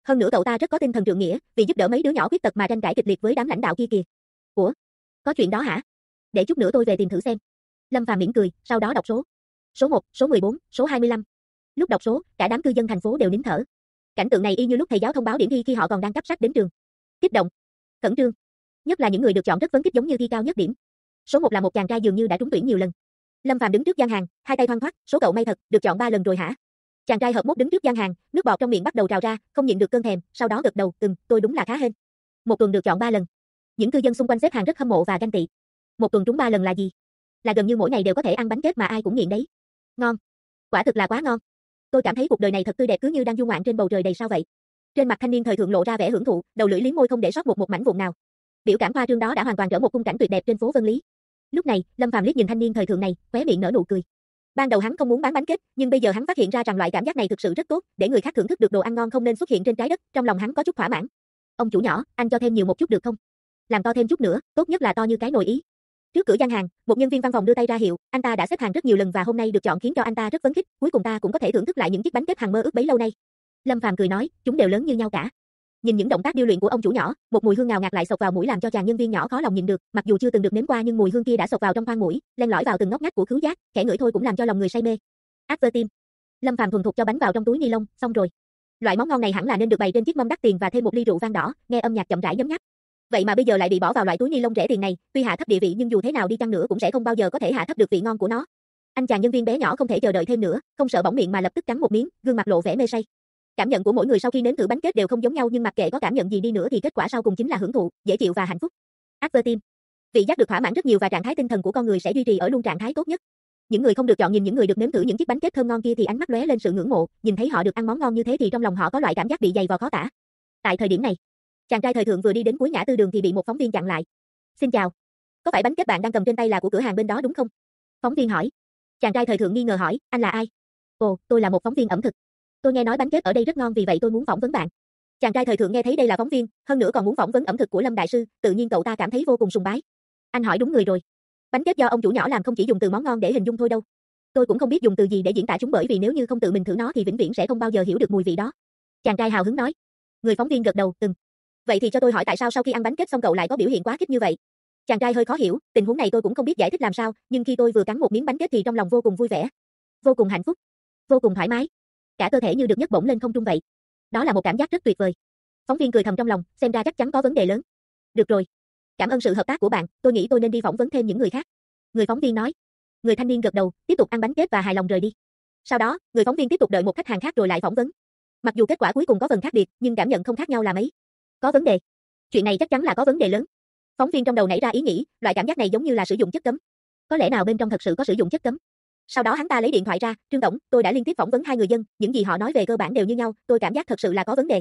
Hơn nữa cậu ta rất có tinh thần trượng nghĩa, vì giúp đỡ mấy đứa nhỏ khuyết tật mà tranh cãi kịch liệt với đám lãnh đạo kia kìa. Ủa? Có chuyện đó hả? Để chút nữa tôi về tìm thử xem. Lâm Phàm mỉm cười, sau đó đọc số. Số 1, số 14, số 25. Lúc đọc số, cả đám cư dân thành phố đều nín thở. Cảnh tượng này y như lúc thầy giáo thông báo điểm thi khi họ còn đang cấp sách đến trường. Kích động, khẩn trương, nhất là những người được chọn rất phấn khích giống như thi cao nhất điểm. Số 1 là một chàng trai dường như đã trúng tuyển nhiều lần. Lâm Phàm đứng trước gian hàng, hai tay thoăn thoắt, số cậu may thật, được chọn 3 lần rồi hả? Chàng trai hợp mốt đứng trước gian hàng, nước bọt trong miệng bắt đầu trào ra, không nhịn được cơn thèm, sau đó gật đầu, tôi đúng là khá hên. Một tuần được chọn 3 lần. Những cư dân xung quanh xếp hàng rất hâm mộ và ganh tị. Một tuần trúng 3 lần là gì? Là gần như mỗi ngày đều có thể ăn bánh kết mà ai cũng nghiện đấy. Ngon. Quả thực là quá ngon. Tôi cảm thấy cuộc đời này thật tươi đẹp cứ như đang du ngoạn trên bầu trời đầy sao vậy. Trên mặt thanh niên thời thượng lộ ra vẻ hưởng thụ, đầu lưỡi liếm môi không để sót một mảnh vụn nào. Biểu cảm khoa trương đó đã hoàn toàn trở một khung cảnh tuyệt đẹp trên phố Vân Lý. Lúc này, Lâm Phàm liếc nhìn thanh niên thời thượng này, khóe miệng nở nụ cười. Ban đầu hắn không muốn bán bánh kết, nhưng bây giờ hắn phát hiện ra rằng loại cảm giác này thực sự rất tốt, để người khác thưởng thức được đồ ăn ngon không nên xuất hiện trên trái đất, trong lòng hắn có chút thỏa mãn. Ông chủ nhỏ, anh cho thêm nhiều một chút được không? Làm to thêm chút nữa, tốt nhất là to như cái nồi ý. Trước cửa gian hàng, một nhân viên văn phòng đưa tay ra hiệu, anh ta đã xếp hàng rất nhiều lần và hôm nay được chọn khiến cho anh ta rất phấn khích, cuối cùng ta cũng có thể thưởng thức lại những chiếc bánh kết hằng mơ ước bấy lâu nay. Lâm Phàm cười nói, chúng đều lớn như nhau cả. Nhìn những động tác điêu luyện của ông chủ nhỏ, một mùi hương ngào ngạt lại xộc vào mũi làm cho chàng nhân viên nhỏ khó lòng nhịn được, mặc dù chưa từng được nếm qua nhưng mùi hương kia đã xộc vào trong khoang mũi, len lỏi vào từng ngóc ngách của khứu giác, kẻ ngửi thôi cũng làm cho lòng người say mê. Advertim. Lâm Phàm thuần thục cho bánh vào trong túi ni lông, xong rồi. Loại món ngon này hẳn là nên được bày trên chiếc mâm đắt tiền và thêm một ly rượu vang đỏ, nghe âm nhạc chậm rãi nhấm nháp. Vậy mà bây giờ lại bị bỏ vào loại túi ni lông rẻ tiền này, tuy hạ thấp địa vị nhưng dù thế nào đi chăng nữa cũng sẽ không bao giờ có thể hạ thấp được vị ngon của nó. Anh chàng nhân viên bé nhỏ không thể chờ đợi thêm nữa, không sợ bỏng miệng mà lập tức cắn một miếng, gương mặt lộ vẻ mê say. Cảm nhận của mỗi người sau khi nếm thử bánh kết đều không giống nhau nhưng mặc kệ có cảm nhận gì đi nữa thì kết quả sau cùng chính là hưởng thụ, dễ chịu và hạnh phúc. Advertim. Vị giác được thỏa mãn rất nhiều và trạng thái tinh thần của con người sẽ duy trì ở luôn trạng thái tốt nhất. Những người không được chọn nhìn những người được nếm thử những chiếc bánh kết thơm ngon kia thì ánh mắt lóe lên sự ngưỡng mộ, nhìn thấy họ được ăn món ngon như thế thì trong lòng họ có loại cảm giác bị dày vò khó tả. Tại thời điểm này, chàng trai thời thượng vừa đi đến cuối ngã tư đường thì bị một phóng viên chặn lại. "Xin chào, có phải bánh kết bạn đang cầm trên tay là của cửa hàng bên đó đúng không?" Phóng viên hỏi. Chàng trai thời thượng nghi ngờ hỏi, "Anh là ai?" "Ồ, tôi là một phóng viên ẩm thực. Tôi nghe nói bánh kết ở đây rất ngon vì vậy tôi muốn phỏng vấn bạn." Chàng trai thời thượng nghe thấy đây là phóng viên, hơn nữa còn muốn phỏng vấn ẩm thực của Lâm đại sư, tự nhiên cậu ta cảm thấy vô cùng sùng bái. "Anh hỏi đúng người rồi. Bánh kết do ông chủ nhỏ làm không chỉ dùng từ món ngon để hình dung thôi đâu. Tôi cũng không biết dùng từ gì để diễn tả chúng bởi vì nếu như không tự mình thử nó thì vĩnh viễn sẽ không bao giờ hiểu được mùi vị đó." Chàng trai hào hứng nói. Người phóng viên gật đầu, "Vậy thì cho tôi hỏi tại sao sau khi ăn bánh kết xong cậu lại có biểu hiện quá khích như vậy?" Chàng trai hơi khó hiểu, tình huống này tôi cũng không biết giải thích làm sao, nhưng khi tôi vừa cắn một miếng bánh kết thì trong lòng vô cùng vui vẻ, vô cùng hạnh phúc, vô cùng thoải mái. Cả cơ thể như được nhấc bổng lên không trung vậy. Đó là một cảm giác rất tuyệt vời. Phóng viên cười thầm trong lòng, xem ra chắc chắn có vấn đề lớn. "Được rồi. Cảm ơn sự hợp tác của bạn, tôi nghĩ tôi nên đi phỏng vấn thêm những người khác." Người phóng viên nói. Người thanh niên gật đầu, tiếp tục ăn bánh kết và hài lòng rời đi. Sau đó, người phóng viên tiếp tục đợi một khách hàng khác rồi lại phỏng vấn. Mặc dù kết quả cuối cùng có phần khác biệt, nhưng cảm nhận không khác nhau là mấy. Có vấn đề. Chuyện này chắc chắn là có vấn đề lớn. Phóng viên trong đầu nảy ra ý nghĩ, loại cảm giác này giống như là sử dụng chất cấm. Có lẽ nào bên trong thật sự có sử dụng chất cấm? Sau đó hắn ta lấy điện thoại ra, "Trương tổng, tôi đã liên tiếp phỏng vấn 2 người dân, những gì họ nói về cơ bản đều như nhau, tôi cảm giác thật sự là có vấn đề."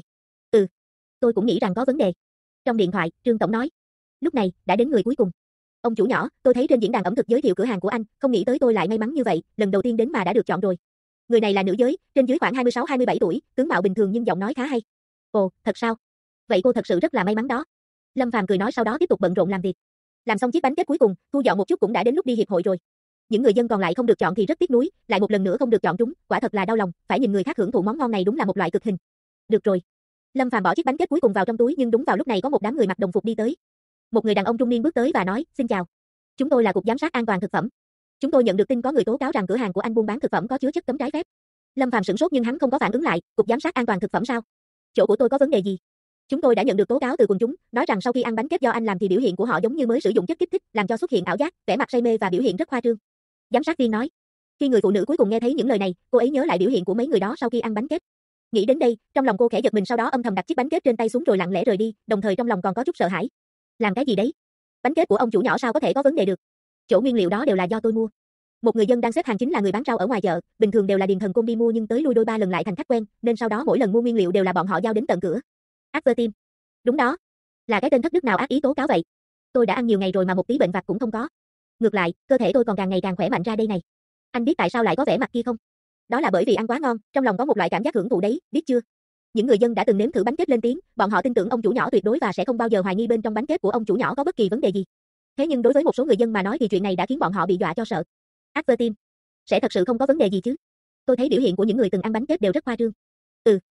Tôi cũng nghĩ rằng có vấn đề." Trong điện thoại, Trương tổng nói. Lúc này, đã đến người cuối cùng. "Ông chủ nhỏ, tôi thấy trên diễn đàn ẩm thực giới thiệu cửa hàng của anh, không nghĩ tới tôi lại may mắn như vậy, lần đầu tiên đến mà đã được chọn rồi." Người này là nữ giới, trên dưới khoảng 26-27 tuổi, tướng mạo bình thường nhưng giọng nói khá hay. "Ồ, thật sao? Vậy cô thật sự rất là may mắn đó." Lâm Phàm cười nói sau đó tiếp tục bận rộn làm việc. Làm xong chiếc bánh kết cuối cùng, thu dọn một chút cũng đã đến lúc đi hiệp hội rồi. Những người dân còn lại không được chọn thì rất tiếc nuối, lại một lần nữa không được chọn trúng, quả thật là đau lòng, phải nhìn người khác hưởng thụ món ngon này đúng là một loại cực hình. Được rồi. Lâm Phàm bỏ chiếc bánh kết cuối cùng vào trong túi nhưng đúng vào lúc này có một đám người mặc đồng phục đi tới. Một người đàn ông trung niên bước tới và nói, "Xin chào. Chúng tôi là Cục Giám sát An toàn Thực phẩm. Chúng tôi nhận được tin có người tố cáo rằng cửa hàng của anh buôn bán thực phẩm có chứa chất cấm trái phép." Lâm Phàm sửng sốt nhưng hắn không có phản ứng lại, Cục Giám sát An toàn Thực phẩm sao? Chỗ của tôi có vấn đề gì? Chúng tôi đã nhận được tố cáo từ quần chúng, nói rằng sau khi ăn bánh kết do anh làm thì biểu hiện của họ giống như mới sử dụng chất kích thích, làm cho xuất hiện ảo giác, vẻ mặt say mê và biểu hiện rất khoa trương. Giám sát viên nói. Khi người phụ nữ cuối cùng nghe thấy những lời này, cô ấy nhớ lại biểu hiện của mấy người đó sau khi ăn bánh kết. Nghĩ đến đây, trong lòng cô khẽ giật mình sau đó âm thầm đặt chiếc bánh kết trên tay xuống rồi lặng lẽ rời đi, đồng thời trong lòng còn có chút sợ hãi. Làm cái gì đấy? Bánh kết của ông chủ nhỏ sao có thể có vấn đề được? Chỗ nguyên liệu đó đều là do tôi mua. Một người dân đang xếp hàng chính là người bán rau ở ngoài chợ, bình thường đều là điền thần côn đi mua nhưng tới lui đôi ba lần lại thành khách quen, nên sau đó mỗi lần mua nguyên liệu đều là bọn họ giao đến tận cửa. Advertim. Đúng đó. Là cái tên thất đức nào ác ý tố cáo vậy? Tôi đã ăn nhiều ngày rồi mà một tí bệnh vặt cũng không có. Ngược lại, cơ thể tôi còn càng ngày càng khỏe mạnh ra đây này. Anh biết tại sao lại có vẻ mặt kia không? Đó là bởi vì ăn quá ngon, trong lòng có một loại cảm giác hưởng thụ đấy, biết chưa? Những người dân đã từng nếm thử bánh kết lên tiếng, bọn họ tin tưởng ông chủ nhỏ tuyệt đối và sẽ không bao giờ hoài nghi bên trong bánh kết của ông chủ nhỏ có bất kỳ vấn đề gì. Thế nhưng đối với một số người dân mà nói thì chuyện này đã khiến bọn họ bị dọa cho sợ. Advertim. Sẽ thật sự không có vấn đề gì chứ? Tôi thấy biểu hiện của những người từng ăn bánh kết đều rất khoa trương.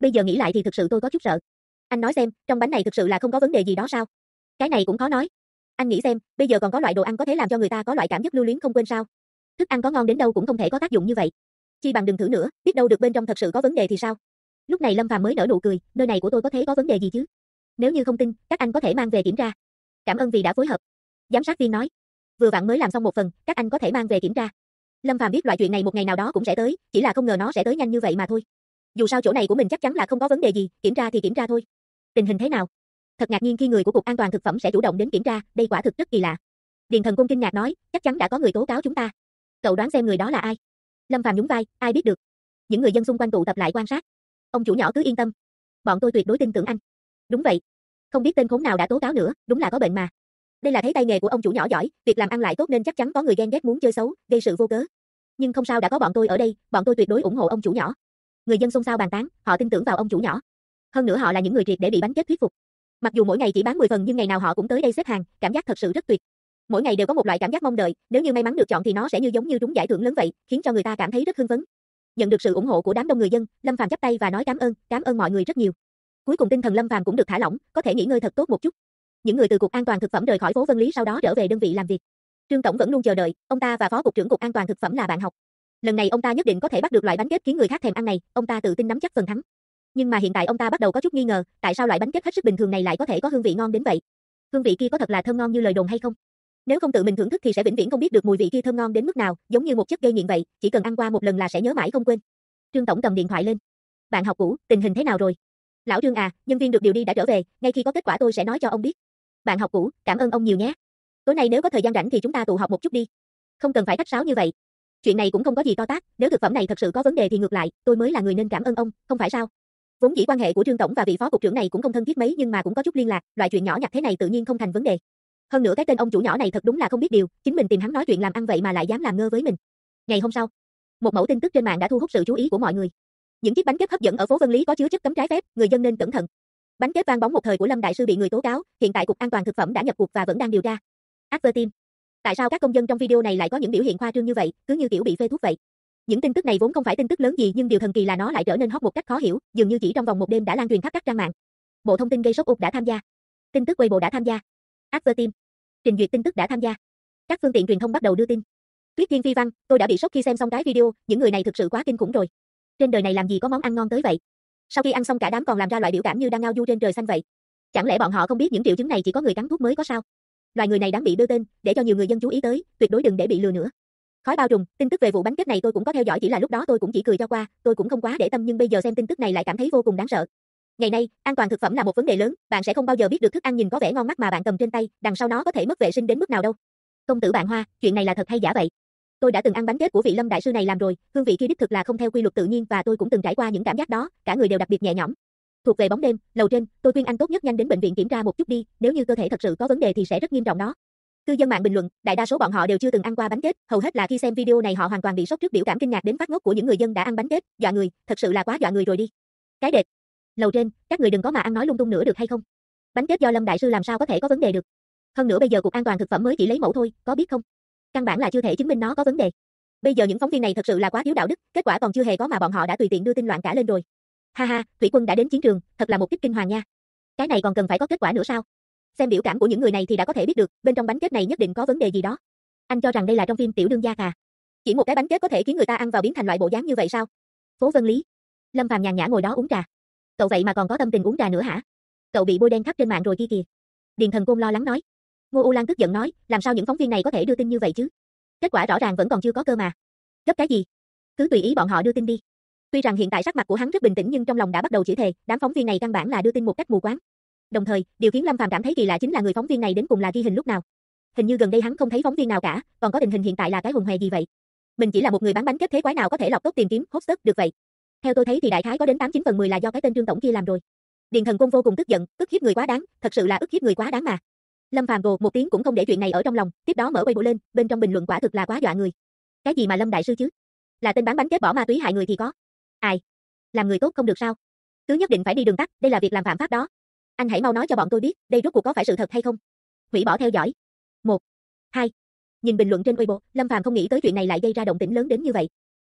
Bây giờ nghĩ lại thì thực sự tôi có chút sợ. Anh nói xem, trong bánh này thực sự là không có vấn đề gì đó sao? Cái này cũng khó nói. Anh nghĩ xem, bây giờ còn có loại đồ ăn có thể làm cho người ta có loại cảm giác lưu luyến không quên sao? Thức ăn có ngon đến đâu cũng không thể có tác dụng như vậy. Chi bằng đừng thử nữa, biết đâu được bên trong thật sự có vấn đề thì sao? Lúc này Lâm Phàm mới nở nụ cười, nơi này của tôi có thể có vấn đề gì chứ? Nếu như không tin, các anh có thể mang về kiểm tra. Cảm ơn vì đã phối hợp. Giám sát viên nói. Vừa vặn mới làm xong một phần, các anh có thể mang về kiểm tra. Lâm Phàm biết loại chuyện này một ngày nào đó cũng sẽ tới, chỉ là không ngờ nó sẽ tới nhanh như vậy mà thôi. Dù sao chỗ này của mình chắc chắn là không có vấn đề gì, kiểm tra thì kiểm tra thôi. Tình hình thế nào? Thật ngạc nhiên khi người của Cục An toàn Thực phẩm sẽ chủ động đến kiểm tra, đây quả thực rất kỳ lạ. Điền Thần Cung kinh ngạc nói, chắc chắn đã có người tố cáo chúng ta. Cậu đoán xem người đó là ai? Lâm Phàm nhún vai, ai biết được. Những người dân xung quanh tụ tập lại quan sát. Ông chủ nhỏ cứ yên tâm. Bọn tôi tuyệt đối tin tưởng anh. Đúng vậy. Không biết tên khốn nào đã tố cáo nữa, đúng là có bệnh mà. Đây là thấy tay nghề của ông chủ nhỏ giỏi, việc làm ăn lại tốt nên chắc chắn có người ghen ghét muốn chơi xấu, gây sự vô cớ. Nhưng không sao đã có bọn tôi ở đây, bọn tôi tuyệt đối ủng hộ ông chủ nhỏ. Người dân xôn xao bàn tán, họ tin tưởng vào ông chủ nhỏ. Hơn nữa họ là những người triệt để bị bánh kết thuyết phục. Mặc dù mỗi ngày chỉ bán 10 phần nhưng ngày nào họ cũng tới đây xếp hàng, cảm giác thật sự rất tuyệt. Mỗi ngày đều có một loại cảm giác mong đợi, nếu như may mắn được chọn thì nó sẽ như giống như trúng giải thưởng lớn vậy, khiến cho người ta cảm thấy rất hưng phấn. Nhận được sự ủng hộ của đám đông người dân, Lâm Phàm chắp tay và nói cảm ơn mọi người rất nhiều. Cuối cùng tinh thần Lâm Phàm cũng được thả lỏng, có thể nghỉ ngơi thật tốt một chút. Những người từ Cục An toàn Thực phẩm rời khỏi phố Vân Lý sau đó trở về đơn vị làm việc. Trương tổng vẫn luôn chờ đợi, ông ta và Phó cục trưởng Cục An toàn Thực phẩm là bạn học. Lần này ông ta nhất định có thể bắt được loại bánh kết khiến người khác thèm ăn này, ông ta tự tin nắm chắc phần thắng. Nhưng mà hiện tại ông ta bắt đầu có chút nghi ngờ, tại sao loại bánh kết hết sức bình thường này lại có thể có hương vị ngon đến vậy? Hương vị kia có thật là thơm ngon như lời đồn hay không? Nếu không tự mình thưởng thức thì sẽ vĩnh viễn không biết được mùi vị kia thơm ngon đến mức nào, giống như một chất gây nghiện vậy, chỉ cần ăn qua một lần là sẽ nhớ mãi không quên. Trương tổng cầm điện thoại lên. Bạn học cũ, tình hình thế nào rồi? Lão Trương à, nhân viên được điều đi đã trở về, ngay khi có kết quả tôi sẽ nói cho ông biết. Bạn học cũ, cảm ơn ông nhiều nhé. Tối nay nếu có thời gian rảnh thì chúng ta tụ họp một chút đi. Không cần phải khách sáo như vậy. Chuyện này cũng không có gì to tát, nếu thực phẩm này thật sự có vấn đề thì ngược lại, tôi mới là người nên cảm ơn ông, không phải sao? Vốn dĩ quan hệ của Trương tổng và vị phó cục trưởng này cũng không thân thiết mấy nhưng mà cũng có chút liên lạc, loại chuyện nhỏ nhặt thế này tự nhiên không thành vấn đề. Hơn nữa cái tên ông chủ nhỏ này thật đúng là không biết điều, chính mình tìm hắn nói chuyện làm ăn vậy mà lại dám làm ngơ với mình. Ngày hôm sau, một mẫu tin tức trên mạng đã thu hút sự chú ý của mọi người. Những chiếc bánh kết hấp dẫn ở phố Vân Lý có chứa chất cấm trái phép, người dân nên cẩn thận. Bánh kết vang bóng một thời của Lâm đại sư bị người tố cáo, hiện tại Cục An toàn Thực phẩm đã nhập cuộc và vẫn đang điều tra. Advertime. Tại sao các công dân trong video này lại có những biểu hiện khoa trương như vậy, cứ như kiểu bị phê thuốc vậy? Những tin tức này vốn không phải tin tức lớn gì nhưng điều thần kỳ là nó lại trở nên hot một cách khó hiểu, dường như chỉ trong vòng một đêm đã lan truyền khắp các trang mạng. Bộ Thông tin gây sốt đã tham gia. Tin tức Weibo đã tham gia. Advertime. Trình duyệt tin tức đã tham gia. Các phương tiện truyền thông bắt đầu đưa tin. Tuyết Thiên Phi Văn, tôi đã bị sốc khi xem xong cái video, những người này thực sự quá kinh khủng rồi. Trên đời này làm gì có món ăn ngon tới vậy? Sau khi ăn xong cả đám còn làm ra loại biểu cảm như đang ngao du trên trời xanh vậy. Chẳng lẽ bọn họ không biết những triệu chứng này chỉ có người cắn thuốc mới có sao? Loài người này đáng bị đưa tên, để cho nhiều người dân chú ý tới, tuyệt đối đừng để bị lừa nữa. Khói bao trùm, tin tức về vụ bánh kết này tôi cũng có theo dõi chỉ là lúc đó tôi cũng chỉ cười cho qua, tôi cũng không quá để tâm nhưng bây giờ xem tin tức này lại cảm thấy vô cùng đáng sợ. Ngày nay, an toàn thực phẩm là một vấn đề lớn, bạn sẽ không bao giờ biết được thức ăn nhìn có vẻ ngon mắt mà bạn cầm trên tay, đằng sau nó có thể mất vệ sinh đến mức nào đâu. Công tử Bạn Hoa, chuyện này là thật hay giả vậy? Tôi đã từng ăn bánh kết của vị Lâm đại sư này làm rồi, hương vị kia đích thực là không theo quy luật tự nhiên và tôi cũng từng trải qua những cảm giác đó, cả người đều đặc biệt nhẹ nhõm. Thuộc về bóng đêm, lầu trên, tôi khuyên anh tốt nhất nhanh đến bệnh viện kiểm tra một chút đi, nếu như cơ thể thật sự có vấn đề thì sẽ rất nghiêm trọng đó. Cư dân mạng bình luận, đại đa số bọn họ đều chưa từng ăn qua bánh kết, hầu hết là khi xem video này họ hoàn toàn bị sốc trước biểu cảm kinh ngạc đến phát ngốc của những người dân đã ăn bánh kết, dọa người, thật sự là quá dọa người rồi đi. Cái đệt. Lầu trên, các người đừng có mà ăn nói lung tung nữa được hay không? Bánh kết do Lâm đại sư làm sao có thể có vấn đề được? Hơn nữa bây giờ Cục An toàn Thực phẩm mới chỉ lấy mẫu thôi, có biết không? Căn bản là chưa thể chứng minh nó có vấn đề. Bây giờ những phóng viên này thật sự là quá thiếu đạo đức, kết quả còn chưa hề có mà bọn họ đã tùy tiện đưa tin loạn cả lên rồi. Ha ha, Thủy Quân đã đến chiến trường, thật là một kích kinh hoàng nha. Cái này còn cần phải có kết quả nữa sao? Xem biểu cảm của những người này thì đã có thể biết được, bên trong bánh kết này nhất định có vấn đề gì đó. Anh cho rằng đây là trong phim Tiểu Đương Gia à? Chỉ một cái bánh kết có thể khiến người ta ăn vào biến thành loại bộ dáng như vậy sao? Phố Vân Lý. Lâm Phàm nhàn nhã ngồi đó uống trà. Cậu vậy mà còn có tâm tình uống trà nữa hả? Cậu bị bôi đen khắp trên mạng rồi kia kìa. Điền Thần Côn lo lắng nói. Ngô U Lan tức giận nói, làm sao những phóng viên này có thể đưa tin như vậy chứ? Kết quả rõ ràng vẫn còn chưa có cơ mà. Gấp cái gì? Cứ tùy ý bọn họ đưa tin đi. Tuy rằng hiện tại sắc mặt của hắn rất bình tĩnh nhưng trong lòng đã bắt đầu chửi thề, đám phóng viên này căn bản là đưa tin một cách mù quáng. Đồng thời, điều khiến Lâm Phàm cảm thấy kỳ lạ chính là người phóng viên này đến cùng là ghi hình lúc nào. Hình như gần đây hắn không thấy phóng viên nào cả, còn có tình hình hiện tại là cái hùng hề gì vậy? Mình chỉ là một người bán bánh kết thế quái nào có thể lọc tốt tìm kiếm hot search được vậy? Theo tôi thấy thì đại khái có đến 89/10 là do cái tên Trương tổng kia làm rồi. Điền Thần Côn vô cùng tức giận, ức hiếp người quá đáng, thật sự là ức hiếp người quá đáng mà. Lâm Phàm gồ một tiếng cũng không để chuyện này ở trong lòng, tiếp đó mở Weibo lên, bên trong bình luận quả thực là quá dọa người. Cái gì mà Lâm đại sư chứ? Là tên bán bánh kết bỏ ma túy hại người thì có. Ai? Làm người tốt không được sao? Cứ nhất định phải đi đường tắt, đây là việc làm phạm pháp đó. Anh hãy mau nói cho bọn tôi biết, đây rốt cuộc có phải sự thật hay không? Hủy bỏ theo dõi. 1, 2. Nhìn bình luận trên Weibo, Lâm Phàm không nghĩ tới chuyện này lại gây ra động tĩnh lớn đến như vậy.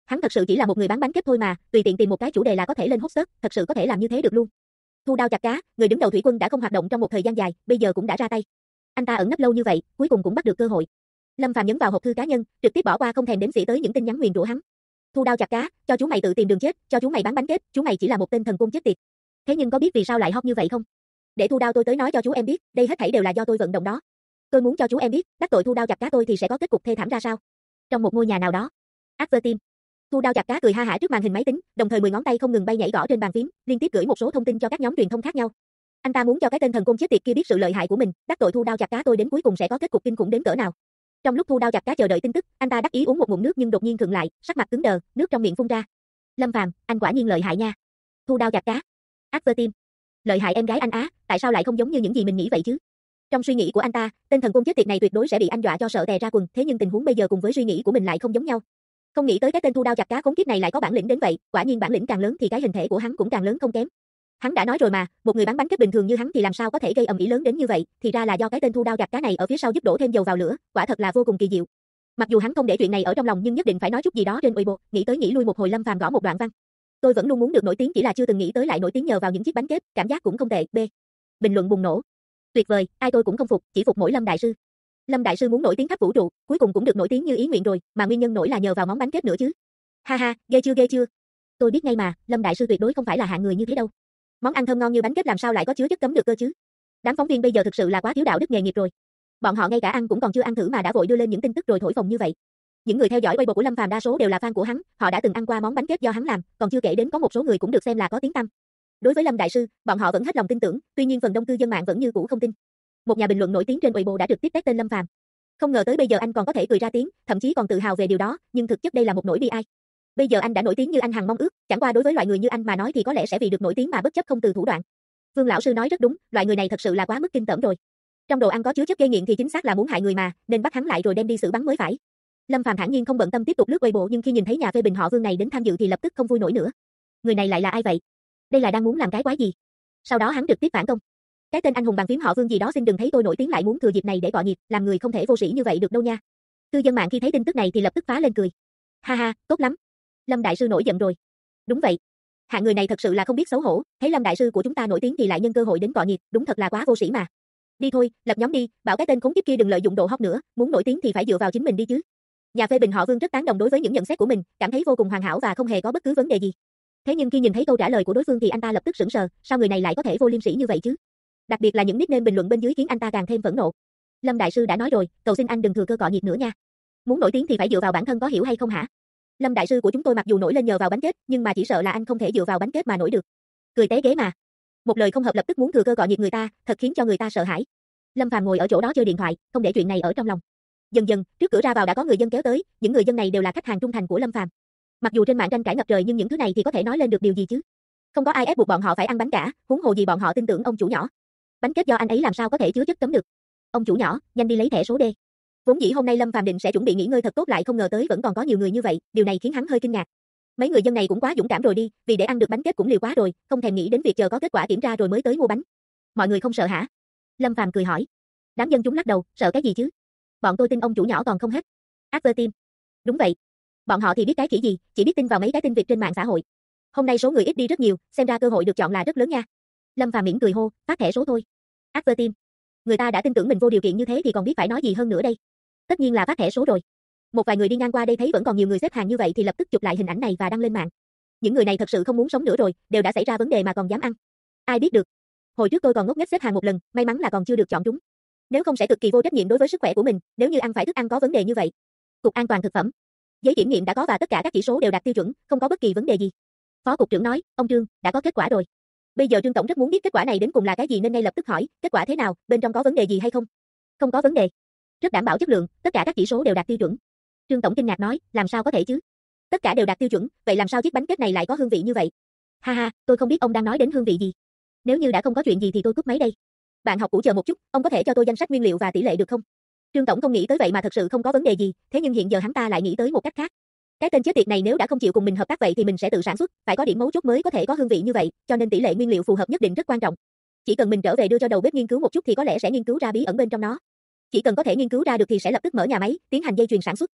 Hắn thật sự chỉ là một người bán bánh kết thôi mà, tùy tiện tìm một cái chủ đề là có thể lên hot search, thật sự có thể làm như thế được luôn. Thu Đao chặt cá, người đứng đầu thủy quân đã không hoạt động trong một thời gian dài, bây giờ cũng đã ra tay. Anh ta ẩn nấp lâu như vậy, cuối cùng cũng bắt được cơ hội. Lâm Phàm nhấn vào hộp thư cá nhân, trực tiếp bỏ qua không thèm đếm xỉa tới những tin nhắn nguyền rủa hắn. Thu Đao chặt cá, cho chú mày tự tìm đường chết, cho chú mày bán bánh kết, chú mày chỉ là một tên thần côn chết tiệt. Thế nhưng có biết vì sao lại hot như vậy không? Để Thu Đao tôi tới nói cho chú em biết, đây hết thảy đều là do tôi vận động đó. Tôi muốn cho chú em biết, đắc tội Thu Đao chặt cá tôi thì sẽ có kết cục thê thảm ra sao. Trong một ngôi nhà nào đó. Advertime. Thu Đao chặt cá cười ha hả trước màn hình máy tính, đồng thời 10 ngón tay không ngừng bay nhảy gõ trên bàn phím, liên tiếp gửi một số thông tin cho các nhóm truyền thông khác nhau. Anh ta muốn cho cái tên thần côn chết tiệt kia biết sự lợi hại của mình, đắc tội Thu Đao chặt cá tôi đến cuối cùng sẽ có kết cục kinh khủng đến cỡ nào. Trong lúc Thu Đao chặt cá chờ đợi tin tức, anh ta đắc ý uống một ngụm nước nhưng đột nhiên khựng lại, sắc mặt cứng đờ, nước trong miệng phun ra. Lâm Phàm, anh quả nhiên lợi hại nha. Thu Đao chặt cá. Advertime. Lợi hại em gái anh á, tại sao lại không giống như những gì mình nghĩ vậy chứ? Trong suy nghĩ của anh ta, tên thần côn chết tiệt này tuyệt đối sẽ bị anh dọa cho sợ tè ra quần, thế nhưng tình huống bây giờ cùng với suy nghĩ của mình lại không giống nhau. Không nghĩ tới cái tên Thu Đao chặt cá khốn kiếp này lại có bản lĩnh đến vậy, quả nhiên bản lĩnh càng lớn thì cái hình thể của hắn cũng càng lớn không kém. Hắn đã nói rồi mà, một người bán bánh kết bình thường như hắn thì làm sao có thể gây ầm ĩ lớn đến như vậy, thì ra là do cái tên Thu Đao chặt cá này ở phía sau giúp đổ thêm dầu vào lửa, quả thật là vô cùng kỳ diệu. Mặc dù hắn không để chuyện này ở trong lòng nhưng nhất định phải nói chút gì đó trên Weibo, nghĩ tới nghĩ lui một hồi Lâm Phàm gõ một đoạn văn. Tôi vẫn luôn muốn được nổi tiếng chỉ là chưa từng nghĩ tới lại nổi tiếng nhờ vào những chiếc bánh kết, cảm giác cũng không tệ. B. Bình luận bùng nổ. Tuyệt vời, ai tôi cũng không phục, chỉ phục mỗi Lâm đại sư. Lâm đại sư muốn nổi tiếng khắp vũ trụ, cuối cùng cũng được nổi tiếng như ý nguyện rồi, mà nguyên nhân nổi là nhờ vào món bánh kết nữa chứ. Ha ha, ghê chưa ghê chưa. Tôi biết ngay mà, Lâm đại sư tuyệt đối không phải là hạng người như thế đâu. Món ăn thơm ngon như bánh kết làm sao lại có chứa chất cấm được cơ chứ? Đám phóng viên bây giờ thực sự là quá thiếu đạo đức nghề nghiệp rồi. Bọn họ ngay cả ăn cũng còn chưa ăn thử mà đã vội đưa lên những tin tức rồi thổi phồng như vậy. Những người theo dõi Weibo của Lâm Phàm đa số đều là fan của hắn, họ đã từng ăn qua món bánh kết do hắn làm, còn chưa kể đến có một số người cũng được xem là có tiếng tăm. Đối với Lâm đại sư, bọn họ vẫn hết lòng tin tưởng, tuy nhiên phần đông cư dân mạng vẫn như cũ không tin. Một nhà bình luận nổi tiếng trên Weibo đã trực tiếp tag tên Lâm Phàm. Không ngờ tới bây giờ anh còn có thể cười ra tiếng, thậm chí còn tự hào về điều đó, nhưng thực chất đây là một nỗi bi ai. Bây giờ anh đã nổi tiếng như anh hằng mong ước, chẳng qua đối với loại người như anh mà nói thì có lẽ sẽ vì được nổi tiếng mà bất chấp không từ thủ đoạn. Vương lão sư nói rất đúng, loại người này thật sự là quá mức kinh tởm rồi. Trong đồ ăn có chứa chất gây nghiện thì chính xác là muốn hại người mà, nên bắt hắn lại rồi đem đi xử bắn mới phải. Lâm Phàm thản nhiên không bận tâm tiếp tục lướt Weibo nhưng khi nhìn thấy nhà phê bình họ Vương này đến tham dự thì lập tức không vui nổi nữa. Người này lại là ai vậy? Đây là đang muốn làm cái quái gì? Sau đó hắn trực tiếp phản công. Cái tên anh hùng bàn phím họ Vương gì đó xin đừng thấy tôi nổi tiếng lại muốn thừa dịp này để cọ nhiệt, làm người không thể vô sĩ như vậy được đâu nha. Cư dân mạng khi thấy tin tức này thì lập tức phá lên cười. Ha ha, tốt lắm. Lâm đại sư nổi giận rồi. Đúng vậy. Hạng người này thật sự là không biết xấu hổ, thấy Lâm đại sư của chúng ta nổi tiếng thì lại nhân cơ hội đến cọ nhiệt, đúng thật là quá vô sĩ mà. Đi thôi, lập nhóm đi, bảo cái tên khốn kiếp kia đừng lợi dụng độ hot nữa, muốn nổi tiếng thì phải dựa vào chính mình đi chứ. Nhà phê bình họ Vương rất tán đồng đối với những nhận xét của mình, cảm thấy vô cùng hoàn hảo và không hề có bất cứ vấn đề gì. Thế nhưng khi nhìn thấy câu trả lời của đối phương thì anh ta lập tức sững sờ, sao người này lại có thể vô liêm sỉ như vậy chứ? Đặc biệt là những nickname bình luận bên dưới khiến anh ta càng thêm phẫn nộ. Lâm đại sư đã nói rồi, cầu xin anh đừng thừa cơ cọ nhiệt nữa nha. Muốn nổi tiếng thì phải dựa vào bản thân có hiểu hay không hả? Lâm đại sư của chúng tôi mặc dù nổi lên nhờ vào bánh kết, nhưng mà chỉ sợ là anh không thể dựa vào bánh kết mà nổi được. Cười té ghế mà. Một lời không hợp lập tức muốn thừa cơ cọ nhiệt người ta, thật khiến cho người ta sợ hãi. Lâm Phàm ngồi ở chỗ đó chơi điện thoại, không để chuyện này ở trong lòng. Dần dần, trước cửa ra vào đã có người dân kéo tới, những người dân này đều là khách hàng trung thành của Lâm Phàm. Mặc dù trên mạng tranh cãi ngập trời nhưng những thứ này thì có thể nói lên được điều gì chứ? Không có ai ép buộc bọn họ phải ăn bánh cả, huống hồ gì bọn họ tin tưởng ông chủ nhỏ. Bánh kết do anh ấy làm sao có thể chứa chất cấm được? Ông chủ nhỏ, nhanh đi lấy thẻ số D. Vốn dĩ hôm nay Lâm Phàm định sẽ chuẩn bị nghỉ ngơi thật tốt lại không ngờ tới vẫn còn có nhiều người như vậy, điều này khiến hắn hơi kinh ngạc. Mấy người dân này cũng quá dũng cảm rồi đi, vì để ăn được bánh kết cũng liều quá rồi, không thèm nghĩ đến việc chờ có kết quả kiểm tra rồi mới tới mua bánh. Mọi người không sợ hả? Lâm Phàm cười hỏi. Đám dân chúng lắc đầu, sợ cái gì chứ? Bọn tôi tin ông chủ nhỏ còn không hết. Advertime. Đúng vậy. Bọn họ thì biết cái khỉ gì, chỉ biết tin vào mấy cái tin Việt trên mạng xã hội. Hôm nay số người ít đi rất nhiều, xem ra cơ hội được chọn là rất lớn nha. Lâm Phàm mỉm cười hô, phát thẻ số thôi. Advertime. Người ta đã tin tưởng mình vô điều kiện như thế thì còn biết phải nói gì hơn nữa đây. Tất nhiên là phát thẻ số rồi. Một vài người đi ngang qua đây thấy vẫn còn nhiều người xếp hàng như vậy thì lập tức chụp lại hình ảnh này và đăng lên mạng. Những người này thật sự không muốn sống nữa rồi, đều đã xảy ra vấn đề mà còn dám ăn. Ai biết được. Hồi trước tôi còn ngốc nghếch xếp hàng một lần, may mắn là còn chưa được chọn trúng. Nếu không sẽ cực kỳ vô trách nhiệm đối với sức khỏe của mình, nếu như ăn phải thức ăn có vấn đề như vậy. Cục An toàn thực phẩm. Giấy kiểm nghiệm đã có và tất cả các chỉ số đều đạt tiêu chuẩn, không có bất kỳ vấn đề gì. Phó cục trưởng nói, ông Trương, đã có kết quả rồi. Bây giờ Trương tổng rất muốn biết kết quả này đến cùng là cái gì nên ngay lập tức hỏi, kết quả thế nào, bên trong có vấn đề gì hay không? Không có vấn đề. Rất đảm bảo chất lượng, tất cả các chỉ số đều đạt tiêu chuẩn. Trương tổng kinh ngạc nói, làm sao có thể chứ? Tất cả đều đạt tiêu chuẩn, vậy làm sao chiếc bánh kết này lại có hương vị như vậy? Ha ha, tôi không biết ông đang nói đến hương vị gì. Nếu như đã không có chuyện gì thì tôi cúp máy đây. Bạn học cũ chờ một chút, ông có thể cho tôi danh sách nguyên liệu và tỷ lệ được không? Trương tổng không nghĩ tới vậy mà thật sự không có vấn đề gì, thế nhưng hiện giờ hắn ta lại nghĩ tới một cách khác. Cái tên chết tiệt này nếu đã không chịu cùng mình hợp tác vậy thì mình sẽ tự sản xuất, phải có điểm mấu chốt mới có thể có hương vị như vậy, cho nên tỷ lệ nguyên liệu phù hợp nhất định rất quan trọng. Chỉ cần mình trở về đưa cho đầu bếp nghiên cứu một chút thì có lẽ sẽ nghiên cứu ra bí ẩn bên trong nó. Chỉ cần có thể nghiên cứu ra được thì sẽ lập tức mở nhà máy, tiến hành dây chuyền sản xuất.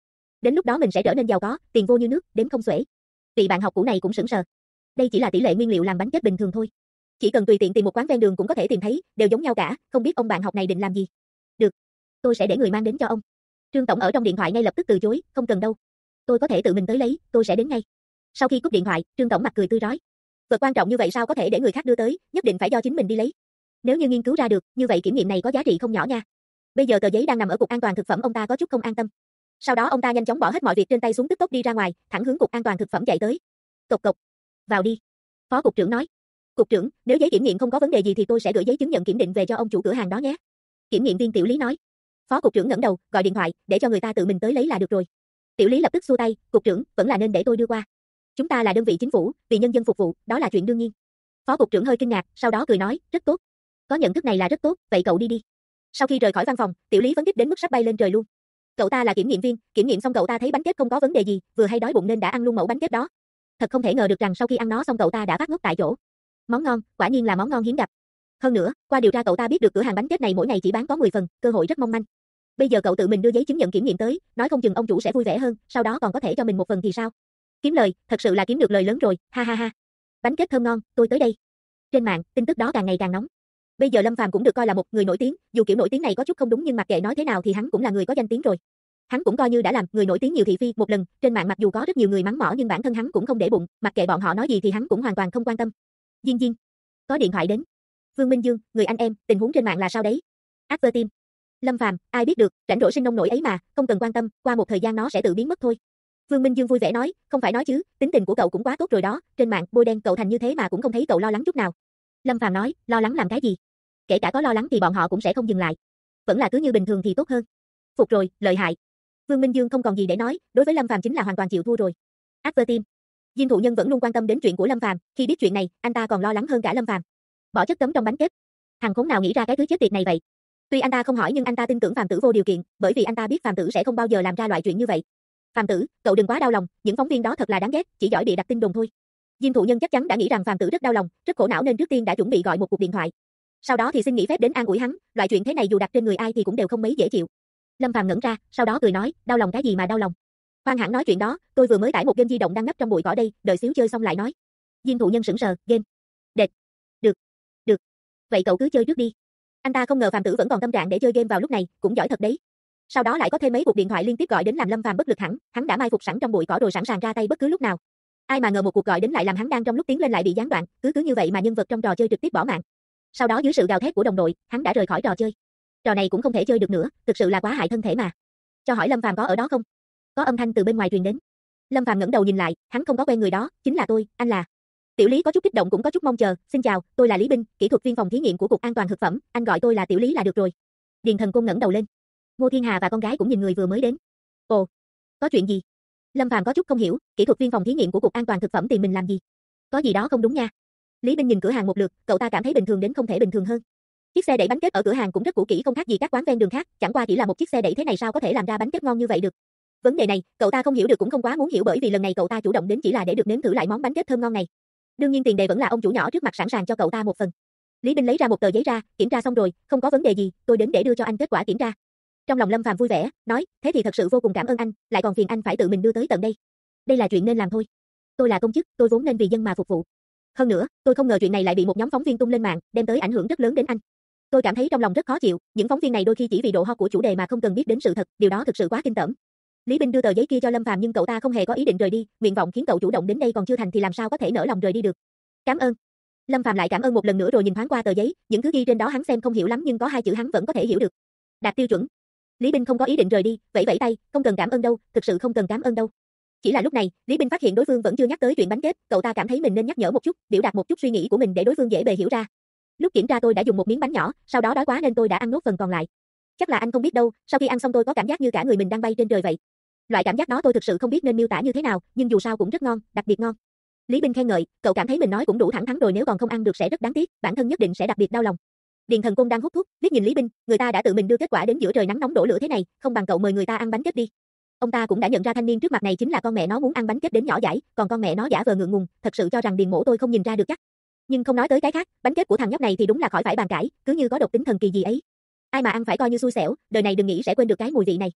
Đến lúc đó mình sẽ trở nên giàu có, tiền vô như nước, đếm không xuể. Vị bạn học cũ này cũng sững sờ. Đây chỉ là tỷ lệ nguyên liệu làm bánh kết bình thường thôi. Chỉ cần tùy tiện tìm một quán ven đường cũng có thể tìm thấy, đều giống nhau cả, không biết ông bạn học này định làm gì. Được, tôi sẽ để người mang đến cho ông. Trương tổng ở trong điện thoại ngay lập tức từ chối, không cần đâu. Tôi có thể tự mình tới lấy, tôi sẽ đến ngay. Sau khi cúp điện thoại, Trương tổng mặt cười tươi rói. Vật quan trọng như vậy sao có thể để người khác đưa tới, nhất định phải do chính mình đi lấy. Nếu như nghiên cứu ra được, như vậy kiểm nghiệm này có giá trị không nhỏ nha. Bây giờ tờ giấy đang nằm ở cục an toàn thực phẩm, ông ta có chút không an tâm. Sau đó ông ta nhanh chóng bỏ hết mọi việc trên tay xuống, tức tốc đi ra ngoài, thẳng hướng cục an toàn thực phẩm chạy tới. Cộc cộc. Vào đi. Phó cục trưởng nói. Cục trưởng, nếu giấy kiểm nghiệm không có vấn đề gì thì tôi sẽ gửi giấy chứng nhận kiểm định về cho ông chủ cửa hàng đó nhé. Kiểm nghiệm viên Tiểu Lý nói. Phó cục trưởng ngẩng đầu, gọi điện thoại, để cho người ta tự mình tới lấy là được rồi. Tiểu Lý lập tức xua tay, cục trưởng, vẫn là nên để tôi đưa qua. Chúng ta là đơn vị chính phủ, vì nhân dân phục vụ, đó là chuyện đương nhiên. Phó cục trưởng hơi kinh ngạc, sau đó cười nói, rất tốt. Có nhận thức này là rất tốt, vậy cậu đi đi. Sau khi rời khỏi văn phòng, Tiểu Lý phấn khích đến mức sắp bay lên trời luôn. Cậu ta là kiểm nghiệm viên, kiểm nghiệm xong cậu ta thấy bánh kết không có vấn đề gì, vừa hay đói bụng nên đã ăn luôn mẫu bánh kết đó. Thật không thể ngờ được rằng sau khi ăn nó xong cậu ta đã phát ngốc tại chỗ. Món ngon, quả nhiên là món ngon hiếm gặp. Hơn nữa, qua điều tra cậu ta biết được cửa hàng bánh kết này mỗi ngày chỉ bán có 10 phần, cơ hội rất mong manh. Bây giờ cậu tự mình đưa giấy chứng nhận kiểm nghiệm tới, nói không chừng ông chủ sẽ vui vẻ hơn, sau đó còn có thể cho mình một phần thì sao? Kiếm lời, thật sự là kiếm được lời lớn rồi, ha ha ha. Bánh kết thơm ngon, tôi tới đây. Trên mạng, tin tức đó càng ngày càng nóng. Bây giờ Lâm Phàm cũng được coi là một người nổi tiếng, dù kiểu nổi tiếng này có chút không đúng nhưng mặc kệ nói thế nào thì hắn cũng là người có danh tiếng rồi. Hắn cũng coi như đã làm người nổi tiếng nhiều thị phi một lần, trên mạng mặc dù có rất nhiều người mắng mỏ nhưng bản thân hắn cũng không để bụng, mặc kệ bọn họ nói gì thì hắn cũng hoàn toàn không quan tâm. Diên Diên, có điện thoại đến. Vương Minh Dương, người anh em, tình huống trên mạng là sao đấy? After Team. Lâm Phàm, ai biết được, rảnh rỗi sinh nông nổi ấy mà, không cần quan tâm, qua một thời gian nó sẽ tự biến mất thôi. Vương Minh Dương vui vẻ nói, không phải nói chứ, tính tình của cậu cũng quá tốt rồi đó, trên mạng bôi đen cậu thành như thế mà cũng không thấy cậu lo lắng chút nào. Lâm Phàm nói, lo lắng làm cái gì? Kể cả có lo lắng thì bọn họ cũng sẽ không dừng lại. Vẫn là cứ như bình thường thì tốt hơn. Phục rồi, lợi hại. Vương Minh Dương không còn gì để nói, đối với Lâm Phàm chính là hoàn toàn chịu thua rồi. After Team. Diêm Thụ Nhân vẫn luôn quan tâm đến chuyện của Lâm Phàm, khi biết chuyện này, anh ta còn lo lắng hơn cả Lâm Phàm. Bỏ chất cấm trong bánh kết. Thằng khốn nào nghĩ ra cái thứ chết tiệt này vậy? Tuy anh ta không hỏi nhưng anh ta tin tưởng Phạm Tử vô điều kiện, bởi vì anh ta biết Phạm Tử sẽ không bao giờ làm ra loại chuyện như vậy. Phạm Tử, cậu đừng quá đau lòng, những phóng viên đó thật là đáng ghét, chỉ giỏi bịa đặt tin đồn thôi. Diêm Thụ Nhân chắc chắn đã nghĩ rằng Phạm Tử rất đau lòng, rất khổ não nên trước tiên đã chuẩn bị gọi một cuộc điện thoại. Sau đó thì xin nghỉ phép đến an ủi hắn, loại chuyện thế này dù đặt trên người ai thì cũng đều không mấy dễ chịu. Lâm Phàm ngẩn ra, sau đó cười nói, đau lòng cái gì mà đau lòng? Khoan hẳn nói chuyện đó, tôi vừa mới tải một game di động đang nấp trong bụi cỏ đây, đợi xíu chơi xong lại nói. Diêm Thụ Nhân sững sờ, game. Đệt. Được. Được. Vậy cậu cứ chơi trước đi. Anh ta không ngờ Phạm Tử vẫn còn tâm trạng để chơi game vào lúc này, cũng giỏi thật đấy. Sau đó lại có thêm mấy cuộc điện thoại liên tiếp gọi đến làm Lâm Phàm bất lực hẳn, hắn đã mai phục sẵn trong bụi cỏ rồi sẵn sàng ra tay bất cứ lúc nào. Ai mà ngờ một cuộc gọi đến lại làm hắn đang trong lúc tiến lên lại bị gián đoạn, cứ như vậy mà nhân vật trong trò chơi trực tiếp bỏ mạng. Sau đó dưới sự gào thét của đồng đội, hắn đã rời khỏi trò chơi. Trò này cũng không thể chơi được nữa, thực sự là quá hại thân thể mà. Cho hỏi Lâm Phàm có ở đó không? Có âm thanh từ bên ngoài truyền đến. Lâm Phàm ngẩng đầu nhìn lại, hắn không có quen người đó, chính là tôi, anh là. Tiểu Lý có chút kích động cũng có chút mong chờ, xin chào, tôi là Lý Binh, kỹ thuật viên phòng thí nghiệm của cục an toàn thực phẩm, anh gọi tôi là Tiểu Lý là được rồi. Điền Thần Côn ngẩng đầu lên. Ngô Thiên Hà và con gái cũng nhìn người vừa mới đến. Ồ, có chuyện gì? Lâm Phàm có chút không hiểu, kỹ thuật viên phòng thí nghiệm của cục an toàn thực phẩm tìm mình làm gì? Có gì đó không đúng nha. Lý Binh nhìn cửa hàng một lượt, cậu ta cảm thấy bình thường đến không thể bình thường hơn. Chiếc xe đẩy bánh kết ở cửa hàng cũng rất cũ kỹ không khác gì các quán ven đường khác, chẳng qua chỉ là một chiếc xe đẩy thế này sao có thể làm ra bánh kết ngon như vậy được. Vấn đề này, cậu ta không hiểu được cũng không quá muốn hiểu bởi vì lần này cậu ta chủ động đến chỉ là để được nếm thử lại món bánh kết thơm ngon này. Đương nhiên tiền đề vẫn là ông chủ nhỏ trước mặt sẵn sàng cho cậu ta một phần. Lý Binh lấy ra một tờ giấy ra, kiểm tra xong rồi, không có vấn đề gì, tôi đến để đưa cho anh kết quả kiểm tra. Trong lòng Lâm Phàm vui vẻ, nói, thế thì thật sự vô cùng cảm ơn anh, lại còn phiền anh phải tự mình đưa tới tận đây. Đây là chuyện nên làm thôi. Tôi là công chức, tôi vốn nên vì dân mà phục vụ. Hơn nữa, tôi không ngờ chuyện này lại bị một nhóm phóng viên tung lên mạng, đem tới ảnh hưởng rất lớn đến anh. Tôi cảm thấy trong lòng rất khó chịu, những phóng viên này đôi khi chỉ vì độ hot của chủ đề mà không cần biết đến sự thật, điều đó thực sự quá kinh tởm. Lý Binh đưa tờ giấy kia cho Lâm Phàm nhưng cậu ta không hề có ý định rời đi, nguyện vọng khiến cậu chủ động đến đây còn chưa thành thì làm sao có thể nỡ lòng rời đi được. Cảm ơn. Lâm Phàm lại cảm ơn một lần nữa rồi nhìn thoáng qua tờ giấy, những thứ ghi trên đó hắn xem không hiểu lắm nhưng có hai chữ hắn vẫn có thể hiểu được. Đạt tiêu chuẩn. Lý Binh không có ý định rời đi, vẫy vẫy tay, không cần cảm ơn đâu, thực sự không cần cảm ơn đâu. Chỉ là lúc này, Lý Binh phát hiện đối phương vẫn chưa nhắc tới chuyện bánh kết, cậu ta cảm thấy mình nên nhắc nhở một chút, biểu đạt một chút suy nghĩ của mình để đối phương dễ bề hiểu ra. Lúc kiểm tra tôi đã dùng một miếng bánh nhỏ, sau đó đói quá nên tôi đã ăn nốt phần còn lại. Chắc là anh không biết đâu, sau khi ăn xong tôi có cảm giác như cả người mình đang bay trên trời vậy. Loại cảm giác đó tôi thực sự không biết nên miêu tả như thế nào, nhưng dù sao cũng rất ngon, đặc biệt ngon. Lý Binh khen ngợi, cậu cảm thấy mình nói cũng đủ thẳng thắn rồi nếu còn không ăn được sẽ rất đáng tiếc, bản thân nhất định sẽ đặc biệt đau lòng. Điền Thần Côn đang hút thuốc, liếc nhìn Lý Binh, người ta đã tự mình đưa kết quả đến giữa trời nắng nóng đổ lửa thế này, không bằng cậu mời người ta ăn bánh kết đi. Ông ta cũng đã nhận ra thanh niên trước mặt này chính là con mẹ nó muốn ăn bánh kết đến nhỏ dãi, còn con mẹ nó giả vờ ngượng ngùng, thật sự cho rằng Điền Mỗ tôi không nhìn ra được chắc. Nhưng không nói tới cái khác, bánh kết của thằng nhóc này thì đúng là khỏi phải bàn cãi, cứ như có độc tính thần kỳ gì ấy. Ai mà ăn phải coi như xui xẻo, đời này đừng nghĩ sẽ quên được cái mùi vị này.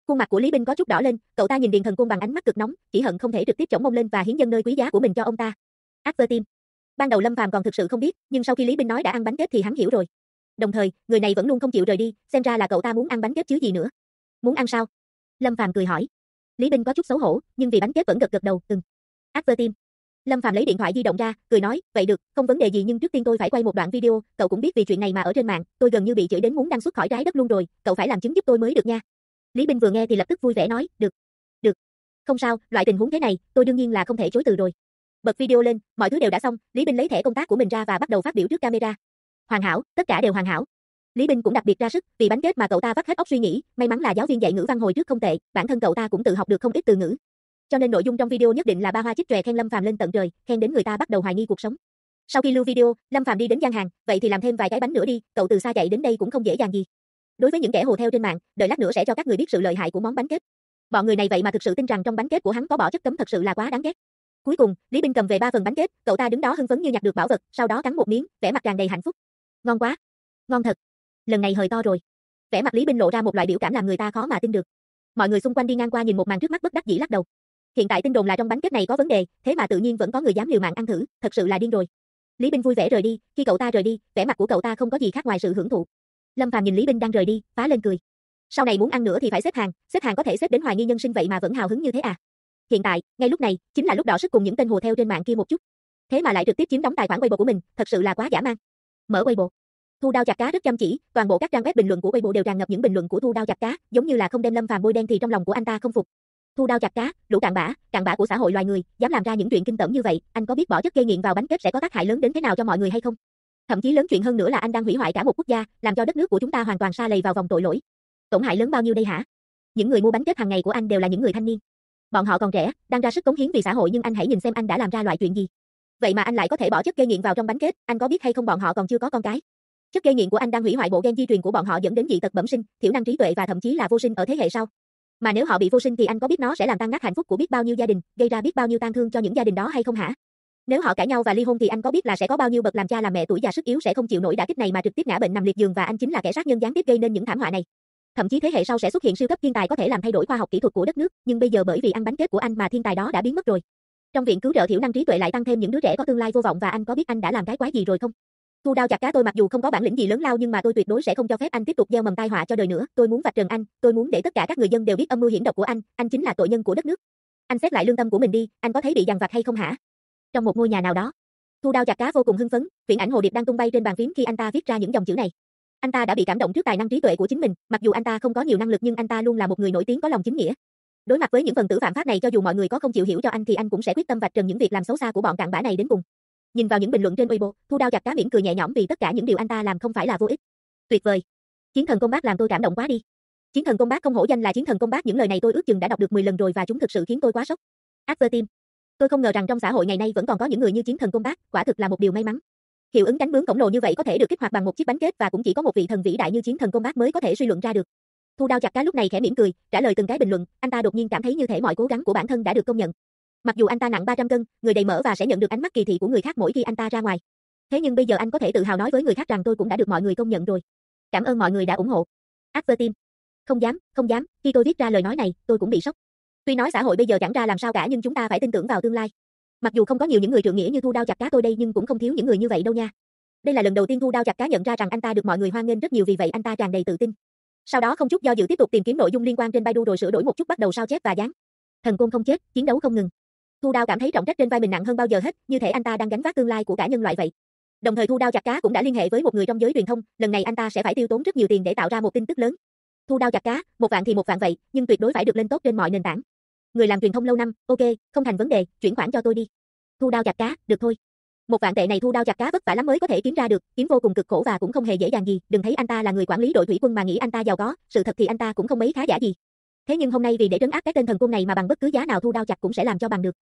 Khuôn mặt của Lý Binh có chút đỏ lên, cậu ta nhìn Điền Thần Côn bằng ánh mắt cực nóng, chỉ hận không thể trực tiếp chổng mông lên và hiến dâng nơi quý giá của mình cho ông ta. Advertim. Ban đầu Lâm Phàm còn thực sự không biết, nhưng sau khi Lý Binh nói đã ăn bánh kết thì hắn hiểu rồi. Đồng thời, người này vẫn luôn không chịu rời đi, xem ra là cậu ta muốn ăn bánh kết chứ gì nữa. Muốn ăn sao? Lâm Phàm cười hỏi. Lý Binh có chút xấu hổ, nhưng vì bánh kết vẫn gật gật đầu, Advertim. Lâm Phàm lấy điện thoại di động ra, cười nói, vậy được, không vấn đề gì nhưng trước tiên tôi phải quay một đoạn video, cậu cũng biết vì chuyện này mà ở trên mạng, tôi gần như bị chửi đến muốn đăng xuất khỏi trái đất luôn rồi, cậu phải làm chứng giúp tôi mới được nha. Lý Binh vừa nghe thì lập tức vui vẻ nói, được, được, không sao, loại tình huống thế này, tôi đương nhiên là không thể chối từ rồi. Bật video lên, mọi thứ đều đã xong, Lý Binh lấy thẻ công tác của mình ra và bắt đầu phát biểu trước camera. Hoàn hảo, tất cả đều hoàn hảo. Lý Binh cũng đặc biệt ra sức, vì bánh kết mà cậu ta vắt hết óc suy nghĩ, may mắn là giáo viên dạy ngữ văn hồi trước không tệ, bản thân cậu ta cũng tự học được không ít từ ngữ. Cho nên nội dung trong video nhất định là ba hoa chích chòe khen Lâm Phàm lên tận trời, khen đến người ta bắt đầu hoài nghi cuộc sống. Sau khi lưu video, Lâm Phàm đi đến gian hàng, vậy thì làm thêm vài cái bánh nữa đi, cậu từ xa chạy đến đây cũng không dễ dàng gì. Đối với những kẻ hồ theo trên mạng, đợi lát nữa sẽ cho các người biết sự lợi hại của món bánh kết. Bọn người này vậy mà thực sự tin rằng trong bánh kết của hắn có bỏ chất cấm thật sự là quá đáng ghét. Cuối cùng, Lý Binh cầm về 3 phần bánh kết, cậu ta đứng đó hưng phấn như nhặt được bảo vật, sau đó cắn một miếng, vẻ mặt tràn đầy hạnh phúc. Ngon quá, ngon thật. Lần này hời to rồi. Vẻ mặt Lý Binh lộ ra một loại biểu cảm làm người ta khó mà tin được. Mọi người xung quanh đi ngang qua nhìn một màn trước mắt bất đắc dĩ lắc đầu. Hiện tại tin đồn là trong bánh kết này có vấn đề, thế mà tự nhiên vẫn có người dám liều mạng ăn thử, thật sự là điên rồi. Lý Binh vui vẻ rời đi, khi cậu ta rời đi, vẻ mặt của cậu ta không có gì khác ngoài sự hưởng thụ. Lâm Phàm nhìn Lý Binh đang rời đi, phá lên cười. Sau này muốn ăn nữa thì phải xếp hàng có thể xếp đến hoài nghi nhân sinh vậy mà vẫn hào hứng như thế à? Hiện tại, ngay lúc này, chính là lúc đọ sức cùng những tên hồ theo trên mạng kia một chút. Thế mà lại trực tiếp chiếm đóng tài khoản Weibo của mình, thật sự là quá dã man. Mở Weibo. Thu Đao Chặt Cá rất chăm chỉ, toàn bộ các trang web bình luận của Weibo đều tràn ngập những bình luận của Thu Đao Chặt Cá, giống như là không đem Lâm Phàm bôi đen thì trong lòng của anh ta không phục. Thu Đao Chặt Cá, lũ cặn bã của xã hội loài người, dám làm ra những chuyện kinh tởm như vậy, anh có biết bỏ chất gây nghiện vào bánh kết sẽ có tác hại lớn đến thế nào cho mọi người hay không? Thậm chí lớn chuyện hơn nữa là anh đang hủy hoại cả một quốc gia, làm cho đất nước của chúng ta hoàn toàn sa lầy vào vòng tội lỗi. Tổn hại lớn bao nhiêu đây hả? Những người mua bánh kết hàng ngày của anh đều là những người thanh niên. Bọn họ còn trẻ, đang ra sức cống hiến vì xã hội nhưng anh hãy nhìn xem anh đã làm ra loại chuyện gì. Vậy mà anh lại có thể bỏ chất gây nghiện vào trong bánh kết, anh có biết hay không bọn họ còn chưa có con cái. Chất gây nghiện của anh đang hủy hoại bộ gen di truyền của bọn họ dẫn đến dị tật bẩm sinh, thiểu năng trí tuệ và thậm chí là vô sinh ở thế hệ sau. Mà nếu họ bị vô sinh thì anh có biết nó sẽ làm tan nát hạnh phúc của biết bao nhiêu gia đình, gây ra biết bao nhiêu tang thương cho những gia đình đó hay không hả? Nếu họ cãi nhau và ly hôn thì anh có biết là sẽ có bao nhiêu bậc làm cha làm mẹ tuổi già sức yếu sẽ không chịu nổi đả kích này mà trực tiếp ngã bệnh nằm liệt giường và anh chính là kẻ sát nhân gián tiếp gây nên những thảm họa này. Thậm chí thế hệ sau sẽ xuất hiện siêu cấp thiên tài có thể làm thay đổi khoa học kỹ thuật của đất nước, nhưng bây giờ bởi vì ăn bánh kết của anh mà thiên tài đó đã biến mất rồi. Trong viện cứu trợ thiểu năng trí tuệ lại tăng thêm những đứa trẻ có tương lai vô vọng và anh có biết anh đã làm cái quái gì rồi không? Thu Đao Chặt Cá tôi mặc dù không có bản lĩnh gì lớn lao nhưng mà tôi tuyệt đối sẽ không cho phép anh tiếp tục gieo mầm tai họa cho đời nữa, tôi muốn vạch trần anh, tôi muốn để tất cả các người dân đều biết âm mưu hiểm độc của anh chính là tội nhân của đất nước. Anh xét lại lương tâm của mình đi, anh có thấy bị dằn vặt hay không hả? Trong một ngôi nhà nào đó, Thu Đao Chặt Cá vô cùng hưng phấn, viễn ảnh hồ điệp đang tung bay trên bàn phím khi anh ta viết ra những dòng chữ này. Anh ta đã bị cảm động trước tài năng trí tuệ của chính mình, mặc dù anh ta không có nhiều năng lực nhưng anh ta luôn là một người nổi tiếng có lòng chính nghĩa. Đối mặt với những phần tử phạm pháp này cho dù mọi người có không chịu hiểu cho anh thì anh cũng sẽ quyết tâm vạch trần những việc làm xấu xa của bọn cặn bã này đến cùng. Nhìn vào những bình luận trên Weibo, Thu Đao Chặt Cá mỉm cười nhẹ nhõm vì tất cả những điều anh ta làm không phải là vô ích. Tuyệt vời. Chiến thần công bác làm tôi cảm động quá đi. Chiến thần công bác không hổ danh là chiến thần công bác, những lời này tôi ước chừng đã đọc được 10 lần rồi và chúng thực sự khiến tôi quá sốc. Advertim. Tôi không ngờ rằng trong xã hội ngày nay vẫn còn có những người như chiến thần công bác, quả thực là một điều may mắn. Hiệu ứng cánh bướm khổng lồ như vậy có thể được kích hoạt bằng một chiếc bánh kết và cũng chỉ có một vị thần vĩ đại như chiến thần công bác mới có thể suy luận ra được. Thu Đao Chặt Cá lúc này khẽ mỉm cười, trả lời từng cái bình luận, anh ta đột nhiên cảm thấy như thể mọi cố gắng của bản thân đã được công nhận. Mặc dù anh ta nặng 300 cân, người đầy mỡ và sẽ nhận được ánh mắt kỳ thị của người khác mỗi khi anh ta ra ngoài. Thế nhưng bây giờ anh có thể tự hào nói với người khác rằng tôi cũng đã được mọi người công nhận rồi. Cảm ơn mọi người đã ủng hộ. Advertim. Không dám, khi tôi viết ra lời nói này, tôi cũng bị sốc. Tuy nói xã hội bây giờ chẳng ra làm sao cả nhưng chúng ta phải tin tưởng vào tương lai. Mặc dù không có nhiều những người trượng nghĩa như Thu Đao Chặt Cá tôi đây nhưng cũng không thiếu những người như vậy đâu nha. Đây là lần đầu tiên Thu Đao Chặt Cá nhận ra rằng anh ta được mọi người hoan nghênh rất nhiều vì vậy anh ta tràn đầy tự tin. Sau đó không chút do dự tiếp tục tìm kiếm nội dung liên quan trên Baidu rồi sửa đổi một chút bắt đầu sao chép và dán. Thần côn không chết, chiến đấu không ngừng. Thu Đao cảm thấy trọng trách trên vai mình nặng hơn bao giờ hết, như thể anh ta đang gánh vác tương lai của cả nhân loại vậy. Đồng thời Thu Đao Chặt Cá cũng đã liên hệ với một người trong giới truyền thông, lần này anh ta sẽ phải tiêu tốn rất nhiều tiền để tạo ra một tin tức lớn. Thu Đao Chặt Cá, 1 vạn thì 1 vạn vậy, nhưng tuyệt đối phải được lên tốt trên mọi nền tảng. Người làm truyền thông lâu năm, ok, không thành vấn đề, chuyển khoản cho tôi đi. Thu Đao Chặt Cá, được thôi. 1 vạn tệ này Thu Đao Chặt Cá vất vả lắm mới có thể kiếm ra được, kiếm vô cùng cực khổ và cũng không hề dễ dàng gì, đừng thấy anh ta là người quản lý đội thủy quân mà nghĩ anh ta giàu có, sự thật thì anh ta cũng không mấy khá giả gì. Thế nhưng hôm nay vì để trấn áp cái tên thần côn này mà bằng bất cứ giá nào Thu Đao Chặt cũng sẽ làm cho bằng được.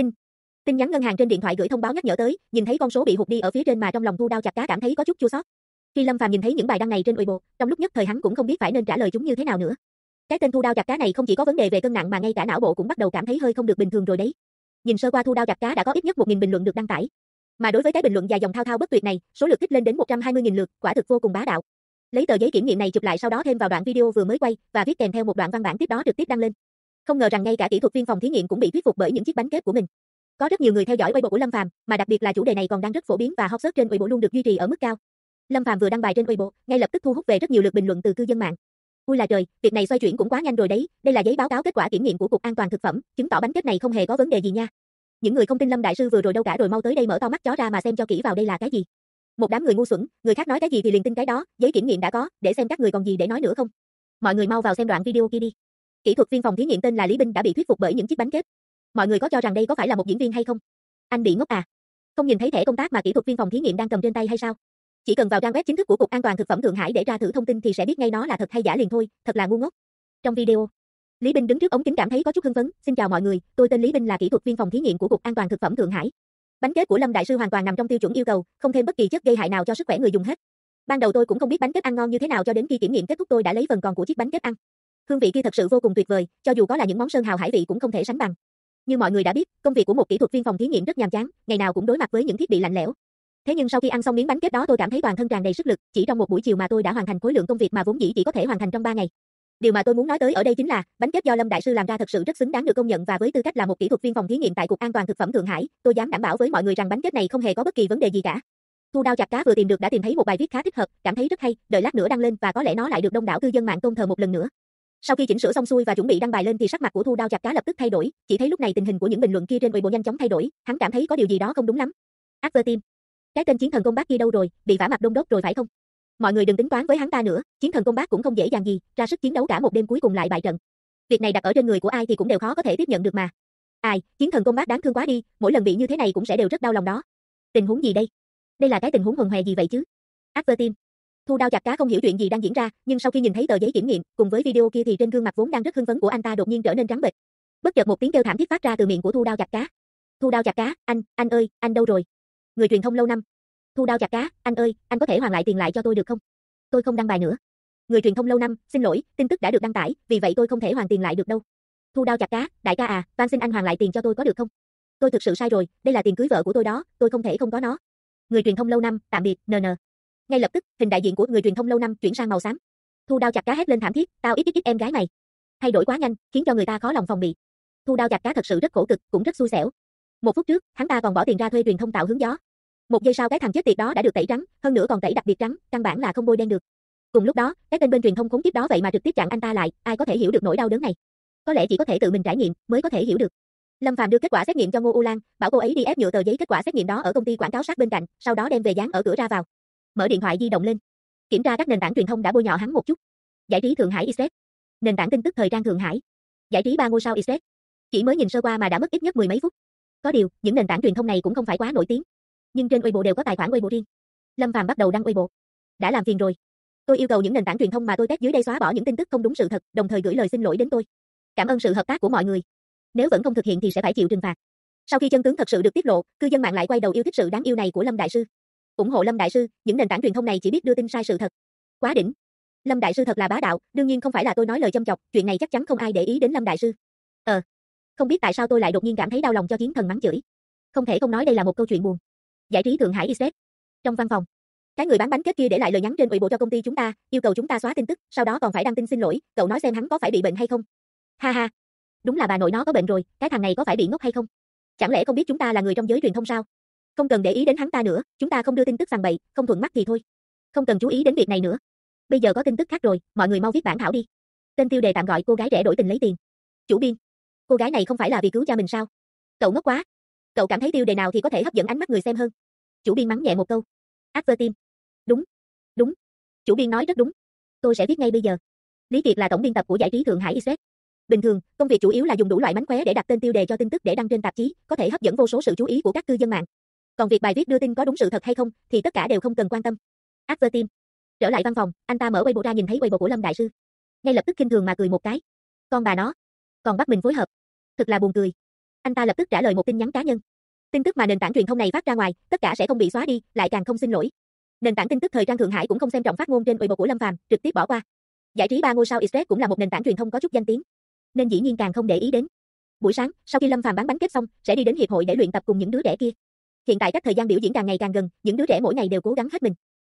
Tin nhắn ngân hàng trên điện thoại gửi thông báo nhắc nhở tới, nhìn thấy con số bị hụt đi ở phía trên mà trong lòng Thu Đao Chặt Cá cảm thấy có chút chua xót. Khi Lâm Phàm nhìn thấy những bài đăng này trên Weibo, trong lúc nhất thời hắn cũng không biết phải nên trả lời chúng như thế nào nữa. Cái tên Thu Đao Chặt Cá này không chỉ có vấn đề về cân nặng mà ngay cả não bộ cũng bắt đầu cảm thấy hơi không được bình thường rồi đấy. Nhìn sơ qua Thu Đao Chặt Cá đã có ít nhất 1000 bình luận được đăng tải. Mà đối với cái bình luận dài dòng thao thao bất tuyệt này, số lượt thích lên đến 120.000 lượt, quả thực vô cùng bá đạo. Lấy tờ giấy kiểm nghiệm này chụp lại sau đó thêm vào đoạn video vừa mới quay và viết kèm theo một đoạn văn bản tiếp đó trực tiếp đăng lên. Không ngờ rằng ngay cả kỹ thuật viên phòng thí nghiệm cũng bị thuyết phục bởi những chiếc bánh kép của mình. Có rất nhiều người theo dõi Weibo của Lâm Phàm, mà đặc biệt là chủ đề này còn đang rất phổ biến và hot search trên Weibo luôn được duy trì ở mức cao. Lâm Phàm vừa đăng bài trên Weibo, ngay lập tức thu hút về rất nhiều lượt bình luận từ cư dân mạng. Ui là trời, việc này xoay chuyển cũng quá nhanh rồi đấy, đây là giấy báo cáo kết quả kiểm nghiệm của Cục An toàn thực phẩm, chứng tỏ bánh kép này không hề có vấn đề gì nha. Những người không tin Lâm đại sư vừa rồi đâu cả rồi mau tới đây mở to mắt chó ra mà xem cho kỹ vào đây là cái gì. Một đám người ngu xuẩn, người khác nói cái gì thì liền tin cái đó, giấy kiểm nghiệm đã có, để xem các người còn gì để nói nữa không. Mọi người mau vào xem đoạn video kia đi. Kỹ thuật viên phòng thí nghiệm tên là Lý Binh đã bị thuyết phục bởi những chiếc bánh kép. Mọi người có cho rằng đây có phải là một diễn viên hay không? Anh bị ngốc à? Không nhìn thấy thẻ công tác mà kỹ thuật viên phòng thí nghiệm đang cầm trên tay hay sao? Chỉ cần vào trang web chính thức của Cục An toàn thực phẩm Thượng Hải để tra thử thông tin thì sẽ biết ngay nó là thật hay giả liền thôi, thật là ngu ngốc. Trong video, Lý Binh đứng trước ống kính cảm thấy có chút hưng phấn, "Xin chào mọi người, tôi tên Lý Binh là kỹ thuật viên phòng thí nghiệm của Cục An toàn thực phẩm Thượng Hải. Bánh kép của Lâm đại sư hoàn toàn nằm trong tiêu chuẩn yêu cầu, không thêm bất kỳ chất gây hại nào cho sức khỏe người dùng hết. Ban đầu tôi cũng không biết bánh kép ăn ngon như thế nào cho đến khi kiểm nghiệm kết thúc tôi đã lấy phần còn của chiếc bánh kép ăn. Hương vị kia thật sự vô cùng tuyệt vời, cho dù có là những món sơn hào hải vị cũng không thể sánh bằng. Như mọi người đã biết, công việc của một kỹ thuật viên phòng thí nghiệm rất nhàm chán, ngày nào cũng đối mặt với những thiết bị lạnh lẽo. Thế nhưng sau khi ăn xong miếng bánh kép đó tôi cảm thấy toàn thân tràn đầy sức lực, chỉ trong một buổi chiều mà tôi đã hoàn thành khối lượng công việc mà vốn dĩ chỉ có thể hoàn thành trong 3 ngày. Điều mà tôi muốn nói tới ở đây chính là, bánh kép do Lâm đại sư làm ra thật sự rất xứng đáng được công nhận và với tư cách là một kỹ thuật viên phòng thí nghiệm tại Cục An toàn thực phẩm Thượng Hải, tôi dám đảm bảo với mọi người rằng bánh kép này không hề có bất kỳ vấn đề gì cả. Thu Đao Chặt Cá vừa tìm được đã tìm thấy một bài viết khá thích hợp, cảm thấy rất hay, đợi lát nữa đăng lên và có lẽ nó lại được đông đảo cư dân mạng tôn thờ một lần nữa. Sau khi chỉnh sửa xong xuôi và chuẩn bị đăng bài lên thì sắc mặt của Thu Đao Chặt Cá lập tức thay đổi, chỉ thấy lúc này tình hình của những bình luận kia trên Weibo nhanh chóng thay đổi, hắn cảm thấy có điều gì đó không đúng lắm. Adverteam, cái tên chiến thần công bác kia đâu rồi, bị vả mặt đông đốt rồi phải không? Mọi người đừng tính toán với hắn ta nữa, chiến thần công bác cũng không dễ dàng gì, ra sức chiến đấu cả một đêm cuối cùng lại bại trận. Việc này đặt ở trên người của ai thì cũng đều khó có thể tiếp nhận được mà. Ai, chiến thần công bác đáng thương quá đi, mỗi lần bị như thế này cũng sẽ đều rất đau lòng đó. Tình huống gì đây? Đây là cái tình huống hồn hòe gì vậy chứ? Adverteam. Thu Đao Chặt Cá không hiểu chuyện gì đang diễn ra, nhưng sau khi nhìn thấy tờ giấy kiểm nghiệm, cùng với video kia thì trên gương mặt vốn đang rất hưng phấn của anh ta đột nhiên trở nên trắng bệch. Bất chợt một tiếng kêu thảm thiết phát ra từ miệng của Thu Đao Chặt Cá. Thu Đao Chặt Cá, anh ơi, anh đâu rồi? Người truyền thông lâu năm. Thu Đao Chặt Cá, anh ơi, anh có thể hoàn lại tiền lại cho tôi được không? Tôi không đăng bài nữa. Người truyền thông lâu năm, xin lỗi, tin tức đã được đăng tải, vì vậy tôi không thể hoàn tiền lại được đâu. Thu Đao Chặt Cá, đại ca à, van xin anh hoàn lại tiền cho tôi có được không? Tôi thực sự sai rồi, đây là tiền cưới vợ của tôi đó, tôi không thể không có nó. Người truyền thông lâu năm, tạm biệt, NN. Ngay lập tức, hình đại diện của người truyền thông lâu năm chuyển sang màu xám. Thu Đao Chặt Cá hét lên thảm thiết, tao ít em gái mày. Thay đổi quá nhanh, khiến cho người ta khó lòng phòng bị. Thu Đao Chặt Cá thật sự rất khổ cực, cũng rất xui xẻo. Một phút trước, hắn ta còn bỏ tiền ra thuê truyền thông tạo hướng gió. Một giây sau cái thằng chết tiệt đó đã được tẩy trắng, hơn nữa còn tẩy đặc biệt trắng, căn bản là không bôi đen được. Cùng lúc đó, cái tên bên truyền thông khốn kiếp đó vậy mà trực tiếp chặn anh ta lại, ai có thể hiểu được nỗi đau đớn này? Có lẽ chỉ có thể tự mình trải nghiệm mới có thể hiểu được. Lâm Phàm đưa kết quả xét nghiệm cho Ngô U Lan, bảo cô ấy đi ép nhựa tờ giấy kết quả xét nghiệm đó ở công ty quảng cáo sát bên cạnh, sau đó đem về dán ở cửa ra vào. Mở điện thoại di động lên, kiểm tra các nền tảng truyền thông đã bôi nhọ hắn một chút. Giải trí Thượng Hải Express, nền tảng tin tức thời trang Thượng Hải, giải trí 3 ngôi sao Express. Chỉ mới nhìn sơ qua mà đã mất ít nhất mười mấy phút. Có điều, những nền tảng truyền thông này cũng không phải quá nổi tiếng, nhưng trên Weibo đều có tài khoản Weibo riêng. Lâm Phàm bắt đầu đăng Weibo. Đã làm phiền rồi. Tôi yêu cầu những nền tảng truyền thông mà tôi test dưới đây xóa bỏ những tin tức không đúng sự thật, đồng thời gửi lời xin lỗi đến tôi. Cảm ơn sự hợp tác của mọi người. Nếu vẫn không thực hiện thì sẽ phải chịu trừng phạt. Sau khi chân tướng thật sự được tiết lộ, cư dân mạng lại quay đầu yêu thích sự đáng yêu này của Lâm đại sư. Ủng hộ Lâm đại sư, những nền tảng truyền thông này chỉ biết đưa tin sai sự thật. Quá đỉnh. Lâm đại sư thật là bá đạo, đương nhiên không phải là tôi nói lời châm chọc, chuyện này chắc chắn không ai để ý đến Lâm đại sư. Không biết tại sao tôi lại đột nhiên cảm thấy đau lòng cho chiến thần mắng chửi. Không thể không nói đây là một câu chuyện buồn. Giải trí Thượng Hải Express. Trong văn phòng, cái người bán bánh kép kia để lại lời nhắn trên Weibo cho công ty chúng ta, yêu cầu chúng ta xóa tin tức, sau đó còn phải đăng tin xin lỗi, cậu nói xem hắn có phải bị bệnh hay không? Ha ha. Đúng là bà nội nó có bệnh rồi, cái thằng này có phải bị ngốc hay không? Chẳng lẽ không biết chúng ta là người trong giới truyền thông sao? Không cần để ý đến hắn ta nữa, chúng ta không đưa tin tức sằng bậy, không thuận mắt thì thôi. Không cần chú ý đến việc này nữa. Bây giờ có tin tức khác rồi, mọi người mau viết bản thảo đi. Tên tiêu đề tạm gọi cô gái trẻ đổi tình lấy tiền. Chủ biên, cô gái này không phải là vì cứu cha mình sao? Cậu ngốc quá. Cậu cảm thấy tiêu đề nào thì có thể hấp dẫn ánh mắt người xem hơn? Chủ biên mắng nhẹ một câu. Adverteam. Đúng. Đúng. Chủ biên nói rất đúng. Tôi sẽ viết ngay bây giờ. Lý Kiệt là tổng biên tập của giải trí Thượng Hải Express. Bình thường, công việc chủ yếu là dùng đủ loại mánh khóe để đặt tên tiêu đề cho tin tức để đăng trên tạp chí, có thể hấp dẫn vô số sự chú ý của các cư dân mạng. Còn việc bài viết đưa tin có đúng sự thật hay không, thì tất cả đều không cần quan tâm. Adverteam. Trở lại văn phòng, anh ta mở Weibo ra nhìn thấy Weibo của Lâm đại sư. Ngay lập tức khinh thường mà cười một cái. Con bà nó, còn bắt mình phối hợp. Thật là buồn cười. Anh ta lập tức trả lời một tin nhắn cá nhân. Tin tức mà nền tảng truyền thông này phát ra ngoài, tất cả sẽ không bị xóa đi, lại càng không xin lỗi. Nền tảng tin tức thời trang Thượng Hải cũng không xem trọng phát ngôn trên Weibo của Lâm Phàm, trực tiếp bỏ qua. Giải trí 3 ngôi sao Express cũng là một nền tảng truyền thông có chút danh tiếng, nên dĩ nhiên càng không để ý đến. Buổi sáng, sau khi Lâm Phàm bán bánh kép xong, sẽ đi đến hiệp hội để luyện tập cùng những đứa trẻ kia. Hiện tại cách thời gian biểu diễn càng ngày càng gần, những đứa trẻ mỗi ngày đều cố gắng hết mình.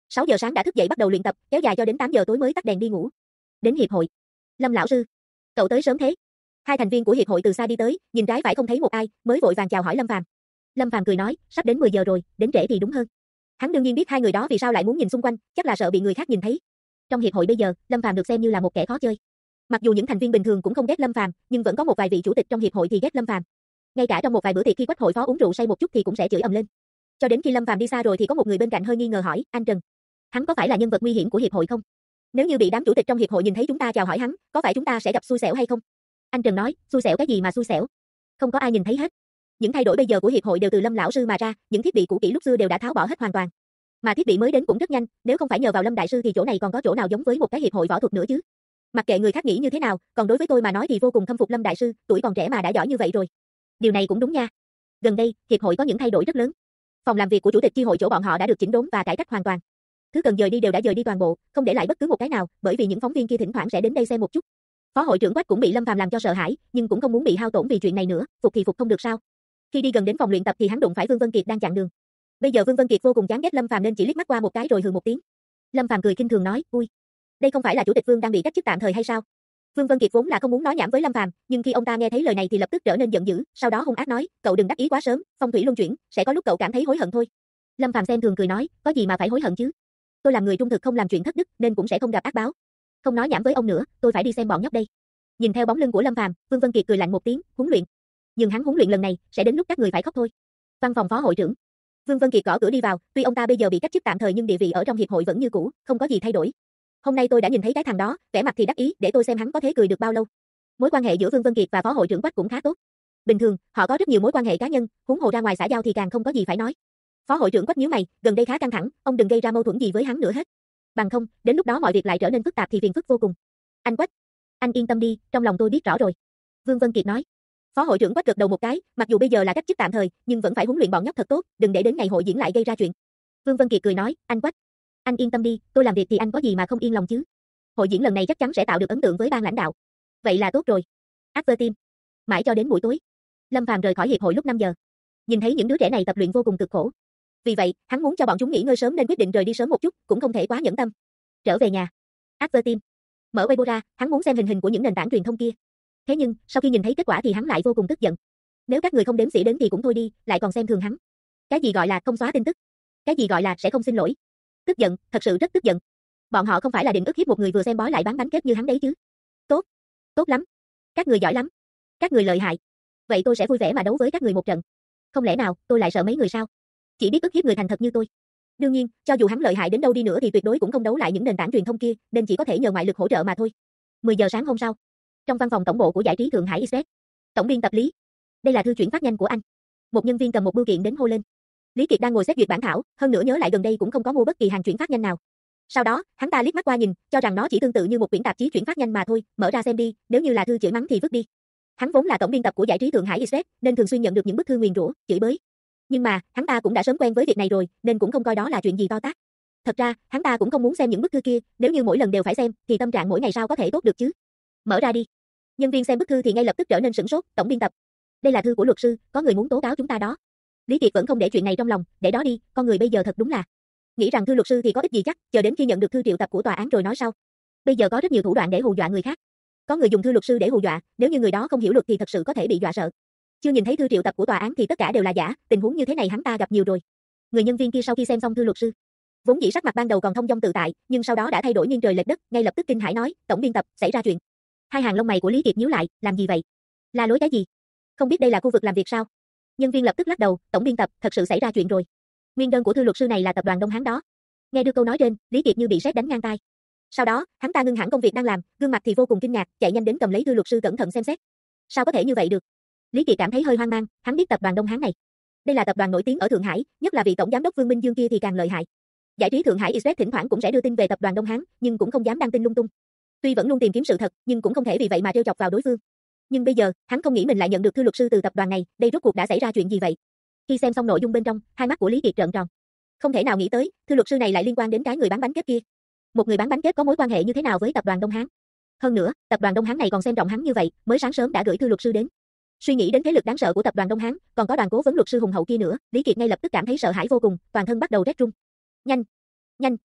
6 giờ sáng đã thức dậy bắt đầu luyện tập, kéo dài cho đến 8 giờ tối mới tắt đèn đi ngủ. Đến hiệp hội. Lâm lão sư, cậu tới sớm thế? Hai thành viên của hiệp hội từ xa đi tới, nhìn trái phải không thấy một ai, mới vội vàng chào hỏi Lâm Phàm. Lâm Phàm cười nói, sắp đến 10 giờ rồi, đến trễ thì đúng hơn. Hắn đương nhiên biết hai người đó vì sao lại muốn nhìn xung quanh, chắc là sợ bị người khác nhìn thấy. Trong hiệp hội bây giờ, Lâm Phàm được xem như là một kẻ khó chơi. Mặc dù những thành viên bình thường cũng không ghét Lâm Phàm, nhưng vẫn có một vài vị chủ tịch trong hiệp hội thì ghét Lâm Phàm. Ngay cả trong một vài bữa tiệc khi Quách hội phó uống rượu say một chút thì cũng sẽ chửi ầm lên. Cho đến khi Lâm Phàm đi xa rồi thì có một người bên cạnh hơi nghi ngờ hỏi, anh Trần, hắn có phải là nhân vật nguy hiểm của hiệp hội không? Nếu như bị đám chủ tịch trong hiệp hội nhìn thấy chúng ta chào hỏi hắn, có phải chúng ta sẽ gặp xui xẻo hay không? Anh Trần nói, xui xẻo cái gì mà xui xẻo? Không có ai nhìn thấy hết. Những thay đổi bây giờ của hiệp hội đều từ Lâm lão sư mà ra, những thiết bị cũ kỹ lúc xưa đều đã tháo bỏ hết hoàn toàn. Mà thiết bị mới đến cũng rất nhanh, nếu không phải nhờ vào Lâm đại sư thì chỗ này còn có chỗ nào giống với một cái hiệp hội võ thuật nữa chứ? Mặc kệ người khác nghĩ như thế nào, còn đối với tôi mà nói thì vô cùng khâm phục Lâm đại sư, tuổi còn trẻ mà đã giỏi như vậy rồi. Điều này cũng đúng nha. Gần đây, hiệp hội có những thay đổi rất lớn. Phòng làm việc của chủ tịch chi hội chỗ bọn họ đã được chỉnh đốn và cải cách hoàn toàn. Thứ cần dời đi đều đã dời đi toàn bộ, không để lại bất cứ một cái nào, bởi vì những phóng viên kia thỉnh thoảng sẽ đến đây xem một chút. Phó hội trưởng Quách cũng bị Lâm Phàm làm cho sợ hãi, nhưng cũng không muốn bị hao tổn vì chuyện này nữa, phục thì phục không được sao? Khi đi gần đến phòng luyện tập thì hắn đụng phải Vương Vân Kiệt đang chặn đường. Bây giờ Vương Vân Kiệt vô cùng chán ghét Lâm Phàm nên chỉ liếc mắt qua một cái rồi hừ một tiếng. Lâm Phàm cười khinh thường nói, "Ui, đây không phải là chủ tịch Vương đang bị cách chức tạm thời hay sao?" Vương Vân Kiệt vốn là không muốn nói nhảm với Lâm Phàm, nhưng khi ông ta nghe thấy lời này thì lập tức trở nên giận dữ, sau đó hung ác nói, "Cậu đừng đắc ý quá sớm, phong thủy luân chuyển, sẽ có lúc cậu cảm thấy hối hận thôi." Lâm Phàm xem thường cười nói, "Có gì mà phải hối hận chứ? Tôi làm người trung thực không làm chuyện thất đức nên cũng sẽ không gặp ác báo. Không nói nhảm với ông nữa, tôi phải đi xem bọn nhóc đây." Nhìn theo bóng lưng của Lâm Phàm, Vương Vân Kiệt cười lạnh một tiếng, "Huấn luyện." Nhưng hắn huấn luyện lần này sẽ đến lúc các người phải khóc thôi. Văn phòng phó hội trưởng. Vương Vân Kiệt gõ cửa đi vào, tuy ông ta bây giờ bị cách chức tạm thời nhưng địa vị ở trong hiệp hội vẫn như cũ, không có gì thay đổi. Hôm nay tôi đã nhìn thấy cái thằng đó, vẻ mặt thì đắc ý, để tôi xem hắn có thể cười được bao lâu. Mối quan hệ giữa Vương Vân Kiệt và phó hội trưởng Quách cũng khá tốt. Bình thường, họ có rất nhiều mối quan hệ cá nhân, huống hồ ra ngoài xã giao thì càng không có gì phải nói. Phó hội trưởng Quách nhíu mày, gần đây khá căng thẳng, ông đừng gây ra mâu thuẫn gì với hắn nữa hết. Bằng không, đến lúc đó mọi việc lại trở nên phức tạp thì phiền phức vô cùng. Anh Quách, anh yên tâm đi, trong lòng tôi biết rõ rồi. Vương Vân Kiệt nói. Phó hội trưởng Quách gật đầu một cái, mặc dù bây giờ là cách chức tạm thời, nhưng vẫn phải huấn luyện bọn nhóc thật tốt, đừng để đến ngày hội diễn lại gây ra chuyện. Vương Vân Kiệt cười nói, anh Quách, anh yên tâm đi, tôi làm việc thì anh có gì mà không yên lòng chứ? Hội diễn lần này chắc chắn sẽ tạo được ấn tượng với ban lãnh đạo. Vậy là tốt rồi. After team. Mãi cho đến buổi tối, Lâm Phàm rời khỏi hiệp hội lúc 5 giờ. Nhìn thấy những đứa trẻ này tập luyện vô cùng cực khổ. Vì vậy, hắn muốn cho bọn chúng nghỉ ngơi sớm nên quyết định rời đi sớm một chút, cũng không thể quá nhẫn tâm. Trở về nhà. After team. Mở Weibo ra, hắn muốn xem hình của những nền tảng truyền thông kia. Thế nhưng, sau khi nhìn thấy kết quả thì hắn lại vô cùng tức giận. Nếu các người không đếm xỉa đến thì cũng thôi đi, lại còn xem thường hắn. Cái gì gọi là không xóa tin tức? Cái gì gọi là sẽ không xin lỗi? Tức giận, thật sự rất tức giận. Bọn họ không phải là định ức hiếp một người vừa xem bói lại bán bánh kết như hắn đấy chứ? Tốt, tốt lắm. Các người giỏi lắm. Các người lợi hại. Vậy tôi sẽ vui vẻ mà đấu với các người một trận. Không lẽ nào, tôi lại sợ mấy người sao? Chỉ biết ức hiếp người thành thật như tôi. Đương nhiên, cho dù hắn lợi hại đến đâu đi nữa thì tuyệt đối cũng không đấu lại những nền tảng truyền thông kia, nên chỉ có thể nhờ ngoại lực hỗ trợ mà thôi. 10 giờ sáng hôm sau, trong văn phòng tổng bộ của giải trí Thượng Hải Express, tổng biên tập Lý, đây là thư chuyển phát nhanh của anh. Một nhân viên cầm một bưu kiện đến hô lên. Lý Kiệt đang ngồi xét duyệt bản thảo, hơn nữa nhớ lại gần đây cũng không có mua bất kỳ hàng chuyển phát nhanh nào. Sau đó, hắn ta liếc mắt qua nhìn, cho rằng nó chỉ tương tự như một quyển tạp chí chuyển phát nhanh mà thôi, mở ra xem đi, nếu như là thư chửi mắng thì vứt đi. Hắn vốn là tổng biên tập của giải trí Thượng Hải Express, nên thường xuyên nhận được những bức thư nguyền rủa, chửi bới. Nhưng mà, hắn ta cũng đã sớm quen với việc này rồi, nên cũng không coi đó là chuyện gì to tát. Thật ra, hắn ta cũng không muốn xem những bức thư kia, nếu như mỗi lần đều phải xem, thì tâm trạng mỗi ngày sao có thể tốt được chứ. Mở ra đi. Nhân viên xem bức thư thì ngay lập tức trở nên sửng sốt, tổng biên tập. Đây là thư của luật sư, có người muốn tố cáo chúng ta đó. Lý Kiệt vẫn không để chuyện này trong lòng, để đó đi, con người bây giờ thật đúng là. Nghĩ rằng thư luật sư thì có ích gì chắc, chờ đến khi nhận được thư triệu tập của tòa án rồi nói sau. Bây giờ có rất nhiều thủ đoạn để hù dọa người khác. Có người dùng thư luật sư để hù dọa, nếu như người đó không hiểu luật thì thật sự có thể bị dọa sợ. Chưa nhìn thấy thư triệu tập của tòa án thì tất cả đều là giả, tình huống như thế này hắn ta gặp nhiều rồi. Người nhân viên kia sau khi xem xong thư luật sư, vốn dĩ sắc mặt ban đầu còn thông dong tự tại, nhưng sau đó đã thay đổi nghiêng trời lệch đất, ngay lập tức kinh hãi nói, tổng biên tập, xảy ra chuyện. Hai hàng lông mày của Lý Kiệt nhíu lại, làm gì vậy? La lối cái gì? Không biết đây là khu vực làm việc sao? Nhân viên lập tức lắc đầu, tổng biên tập, thật sự xảy ra chuyện rồi. Nguyên đơn của thư luật sư này là tập đoàn Đông Hán đó. Nghe được câu nói trên, Lý Kiệt như bị sét đánh ngang tai. Sau đó, hắn ta ngưng hẳn công việc đang làm, gương mặt thì vô cùng kinh ngạc, chạy nhanh đến cầm lấy thư luật sư cẩn thận xem xét. Sao có thể như vậy được? Lý Kiệt cảm thấy hơi hoang mang, hắn biết tập đoàn Đông Hán này. Đây là tập đoàn nổi tiếng ở Thượng Hải, nhất là vị tổng giám đốc Vương Minh Dương kia thì càng lợi hại. Giải trí Thượng Hải Express thỉnh thoảng cũng sẽ đưa tin về tập đoàn Đông Hán, nhưng cũng không dám đăng tin lung tung. Tuy vẫn luôn tìm kiếm sự thật, nhưng cũng không thể vì vậy mà trêu chọc vào đối phương. Nhưng bây giờ, hắn không nghĩ mình lại nhận được thư luật sư từ tập đoàn này, đây rốt cuộc đã xảy ra chuyện gì vậy? Khi xem xong nội dung bên trong, hai mắt của Lý Kiệt trợn tròn. Không thể nào nghĩ tới, thư luật sư này lại liên quan đến cái người bán bánh kết kia. Một người bán bánh kết có mối quan hệ như thế nào với tập đoàn Đông Hán? Hơn nữa, tập đoàn Đông Hán này còn xem trọng hắn như vậy, mới sáng sớm đã gửi thư luật sư đến. Suy nghĩ đến thế lực đáng sợ của tập đoàn Đông Hán, còn có đoàn cố vấn luật sư hùng hậu kia nữa, Lý Kiệt ngay lập tức cảm thấy sợ hãi vô cùng, toàn thân bắt đầu rét run. Nhanh, nhanh,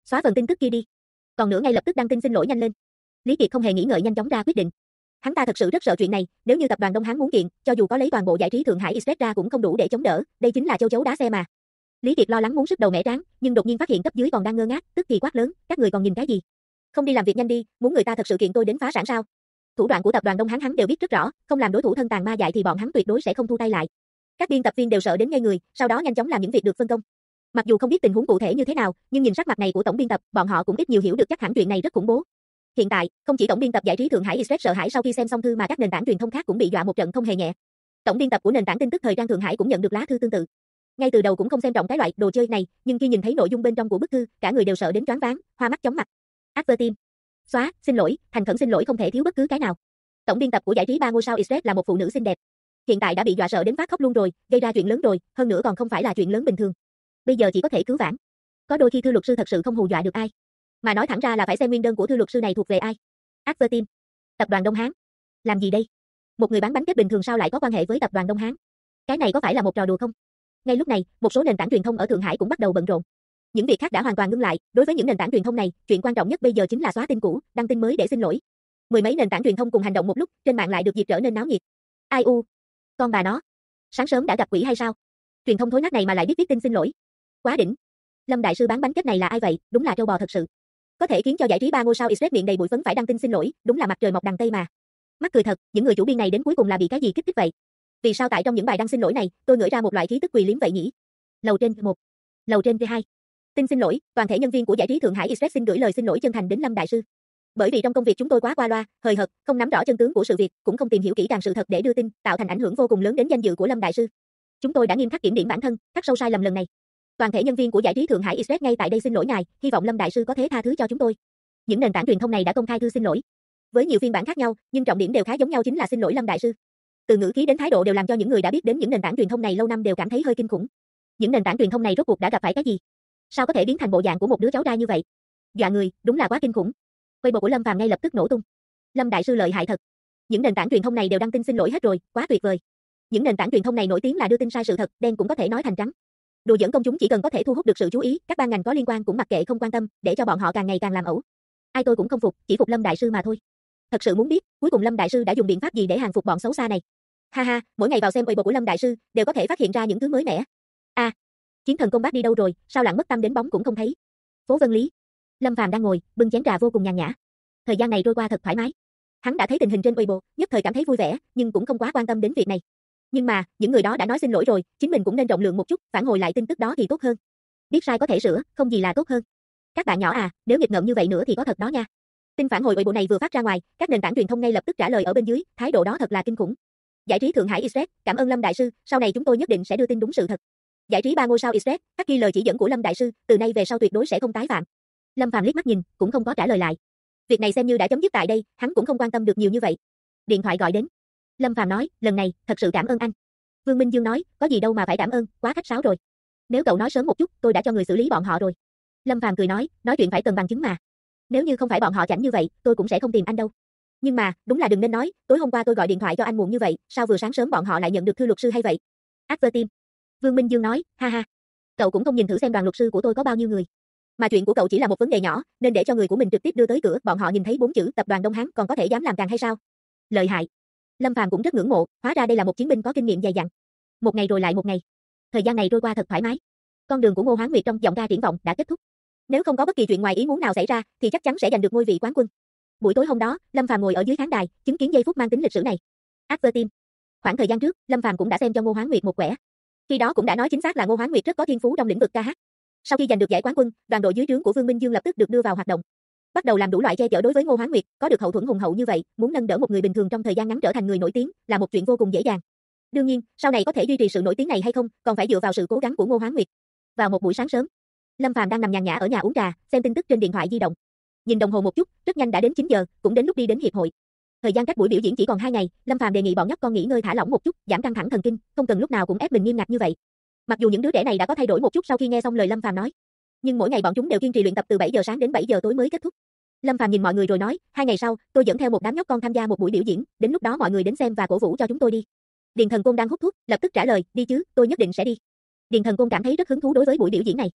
Xóa phần tin tức kia đi. Còn nữa ngay lập tức đăng tin xin lỗi nhanh lên. Lý Kiệt không hề nghĩ ngợi nhanh chóng ra quyết định. Hắn ta thật sự rất sợ chuyện này, nếu như tập đoàn Đông Hán muốn kiện, cho dù có lấy toàn bộ giải trí Thượng Hải Express ra cũng không đủ để chống đỡ, đây chính là châu chấu đá xe mà. Lý Kiệt lo lắng muốn sứt đầu mẻ trán, nhưng đột nhiên phát hiện cấp dưới còn đang ngơ ngác, tức thì quát lớn, các người còn nhìn cái gì? Không đi làm việc nhanh đi, muốn người ta thật sự kiện tôi đến phá sản sao? Thủ đoạn của tập đoàn Đông Hán hắn đều biết rất rõ, không làm đối thủ thân tàn ma dại thì bọn hắn tuyệt đối sẽ không thu tay lại. Các biên tập viên đều sợ đến ngây người, sau đó nhanh chóng làm những việc được phân công. Mặc dù không biết tình huống cụ thể như thế nào, nhưng nhìn sắc mặt này của tổng biên tập, bọn họ cũng ít nhiều hiểu được chắc hẳn chuyện này rất khủng bố. Hiện tại, không chỉ tổng biên tập giải trí Thượng Hải Express sợ hãi sau khi xem xong thư mà các nền tảng truyền thông khác cũng bị dọa một trận không hề nhẹ. Tổng biên tập của nền tảng tin tức thời trang Thượng Hải cũng nhận được lá thư tương tự. Ngay từ đầu cũng không xem trọng cái loại đồ chơi này, nhưng khi nhìn thấy nội dung bên trong của bức thư, cả người đều sợ đến choáng váng, hoa mắt chóng mặt. Advertime. Xóa, xin lỗi, thành khẩn xin lỗi không thể thiếu bất cứ cái nào. Tổng biên tập của giải trí 3 ngôi sao Express là một phụ nữ xinh đẹp. Hiện tại đã bị dọa sợ đến phát khóc luôn rồi, gây ra chuyện lớn rồi, hơn nữa còn không phải là chuyện lớn bình thường. Bây giờ chỉ có thể cứu vãn. Có đôi khi thư luật sư thật sự không hù dọa được ai. Mà nói thẳng ra là phải xem nguyên đơn của thư luật sư này thuộc về ai. Advertime. Tập đoàn Đông Hán. Làm gì đây? Một người bán bánh kết bình thường sao lại có quan hệ với tập đoàn Đông Hán? Cái này có phải là một trò đùa không? Ngay lúc này, một số nền tảng truyền thông ở Thượng Hải cũng bắt đầu bận rộn. Những việc khác đã hoàn toàn ngưng lại, đối với những nền tảng truyền thông này, chuyện quan trọng nhất bây giờ chính là xóa tin cũ, đăng tin mới để xin lỗi. Mười mấy nền tảng truyền thông cùng hành động một lúc, trên mạng lại được dịp trở nên náo nhiệt. Ai u, con bà nó, sáng sớm đã gặp quỷ hay sao? Truyền thông thối nát này mà lại biết viết tin xin lỗi. Quá đỉnh. Lâm đại sư bán bánh kết này là ai vậy? Đúng là trâu bò thật sự. Có thể khiến cho giải trí 3 ngôi sao Express miệng đầy bụi phấn phải đăng tin xin lỗi, đúng là mặt trời mọc đằng tây mà. Mắc cười thật, những người chủ biên này đến cuối cùng là bị cái gì kích thích vậy? Vì sao tại trong những bài đăng xin lỗi này, tôi ngửi ra một loại khí tức quỳ liếm vậy nhỉ? Lầu trên 1, lầu trên 2. Tin xin lỗi, toàn thể nhân viên của giải trí Thượng Hải Express xin gửi lời xin lỗi chân thành đến Lâm đại sư. Bởi vì trong công việc chúng tôi quá qua loa, hời hợt, không nắm rõ chân tướng của sự việc, cũng không tìm hiểu kỹ càng sự thật để đưa tin, tạo thành ảnh hưởng vô cùng lớn đến danh dự của Lâm đại sư. Chúng tôi đã nghiêm khắc kiểm điểm bản thân, khắc sâu sai lầm lần này. Toàn thể nhân viên của giải trí Thượng Hải Express ngay tại đây xin lỗi ngài, hy vọng Lâm đại sư có thể tha thứ cho chúng tôi. Những nền tảng truyền thông này đã công khai thư xin lỗi. Với nhiều phiên bản khác nhau, nhưng trọng điểm đều khá giống nhau chính là xin lỗi Lâm đại sư. Từ ngữ khí đến thái độ đều làm cho những người đã biết đến những nền tảng truyền thông này lâu năm đều cảm thấy hơi kinh khủng. Những nền tảng truyền thông này rốt cuộc đã gặp phải cái gì? Sao có thể biến thành bộ dạng của một đứa cháu trai như vậy? Dọa người, đúng là quá kinh khủng. Weibo của Lâm Phàm ngay lập tức nổ tung. Lâm đại sư lợi hại thật. Những nền tảng truyền thông này đều đăng tin xin lỗi hết rồi, quá tuyệt vời. Những nền tảng truyền thông này nổi tiếng là đưa tin sai sự thật, đen cũng có thể nói thành trắng. Đùa giỡn công chúng chỉ cần có thể thu hút được sự chú ý, các ban ngành có liên quan cũng mặc kệ không quan tâm, để cho bọn họ càng ngày càng làm ẩu. Ai tôi cũng không phục, chỉ phục Lâm đại sư mà thôi. Thật sự muốn biết, cuối cùng Lâm đại sư đã dùng biện pháp gì để hàng phục bọn xấu xa này? Ha ha, mỗi ngày vào xem Weibo của Lâm đại sư, đều có thể phát hiện ra những thứ mới mẻ. A, Chiến thần công bác đi đâu rồi, sao lặng mất tâm đến bóng cũng không thấy. Phố Vân Lý. Lâm Phàm đang ngồi, bưng chén trà vô cùng nhàn nhã. Thời gian này trôi qua thật thoải mái. Hắn đã thấy tình hình trên Weibo, nhất thời cảm thấy vui vẻ, nhưng cũng không quá quan tâm đến việc này. Nhưng mà, những người đó đã nói xin lỗi rồi, chính mình cũng nên rộng lượng một chút, phản hồi lại tin tức đó thì tốt hơn. Biết sai có thể sửa, không gì là tốt hơn. Các bạn nhỏ à, nếu nghịch ngợm như vậy nữa thì có thật đó nha. Tin phản hồi Weibo này vừa phát ra ngoài, các nền tảng truyền thông ngay lập tức trả lời ở bên dưới, thái độ đó thật là kinh khủng. Giải trí Thượng Hải Express, cảm ơn Lâm đại sư, sau này chúng tôi nhất định sẽ đưa tin đúng sự thật. Giải trí 3 ngôi sao Express, khắc ghi lời chỉ dẫn của Lâm đại sư, từ nay về sau tuyệt đối sẽ không tái phạm. Lâm Phàm liếc mắt nhìn, cũng không có trả lời lại. Việc này xem như đã chấm dứt tại đây, hắn cũng không quan tâm được nhiều như vậy. Điện thoại gọi đến. Lâm Phàm nói, lần này, thật sự cảm ơn anh. Vương Minh Dương nói, có gì đâu mà phải cảm ơn, quá khách sáo rồi. Nếu cậu nói sớm một chút, tôi đã cho người xử lý bọn họ rồi. Lâm Phàm cười nói chuyện phải cần bằng chứng mà. Nếu như không phải bọn họ chảnh như vậy, tôi cũng sẽ không tìm anh đâu. Nhưng mà, đúng là đừng nên nói, tối hôm qua tôi gọi điện thoại cho anh muộn như vậy, sao vừa sáng sớm bọn họ lại nhận được thư luật sư hay vậy? Advertime. Vương Minh Dương nói, ha ha. Cậu cũng không nhìn thử xem đoàn luật sư của tôi có bao nhiêu người. Mà chuyện của cậu chỉ là một vấn đề nhỏ, nên để cho người của mình trực tiếp đưa tới cửa, bọn họ nhìn thấy 4 chữ tập đoàn Đông Hán còn có thể dám làm càng hay sao? Lợi hại. Lâm Phàm cũng rất ngưỡng mộ, hóa ra đây là một chiến binh có kinh nghiệm dày dặn. Một ngày rồi lại một ngày. Thời gian này trôi qua thật thoải mái. Con đường của Ngô Hoán Nguyệt trong giọng ca triển vọng đã kết thúc. Nếu không có bất kỳ chuyện ngoài ý muốn nào xảy ra, thì chắc chắn sẽ giành được ngôi vị quán quân. Buổi tối hôm đó, Lâm Phàm ngồi ở dưới khán đài, chứng kiến giây phút mang tính lịch sử này. Advertime. Khoảng thời gian trước, Lâm Phàm cũng đã xem cho Ngô Hoán Nguyệt một quẻ. Khi đó cũng đã nói chính xác là Ngô Hoán Nguyệt rất có thiên phú trong lĩnh vực ca hát. Sau khi giành được giải quán quân, đoàn đội dưới trướng của Vương Minh Dương lập tức được đưa vào hoạt động. Bắt đầu làm đủ loại che chở đối với Ngô Hoán Nguyệt, có được hậu thuẫn hùng hậu như vậy, muốn nâng đỡ một người bình thường trong thời gian ngắn trở thành người nổi tiếng, là một chuyện vô cùng dễ dàng. Đương nhiên, sau này có thể duy trì sự nổi tiếng này hay không, còn phải dựa vào sự cố gắng của Ngô Hoán Nguyệt. Vào một buổi sáng sớm, Lâm Phàm đang nằm nhàn nhã ở nhà uống trà, xem tin tức trên điện thoại di động. Nhìn đồng hồ một chút, rất nhanh đã đến 9 giờ, cũng đến lúc đi đến hiệp hội. Thời gian cách buổi biểu diễn chỉ còn 2 ngày, Lâm Phàm đề nghị bọn nhóc con nghỉ ngơi thả lỏng một chút, giảm căng thẳng thần kinh, không cần lúc nào cũng ép mình nghiêm ngặt như vậy. Mặc dù những đứa trẻ này đã có thay đổi một chút sau khi nghe xong lời Lâm Phàm nói, nhưng mỗi ngày bọn chúng đều kiên trì luyện tập từ 7 giờ sáng đến 7 giờ tối mới kết thúc. Lâm Phàm nhìn mọi người rồi nói, 2 ngày sau, tôi dẫn theo một đám nhóc con tham gia một buổi biểu diễn, đến lúc đó mọi người đến xem và cổ vũ cho chúng tôi đi. Điền Thần Côn đang hút thuốc, lập tức trả lời, đi chứ, tôi nhất định sẽ đi. Điền Thần Côn cảm thấy rất hứng thú đối với buổi biểu diễn này.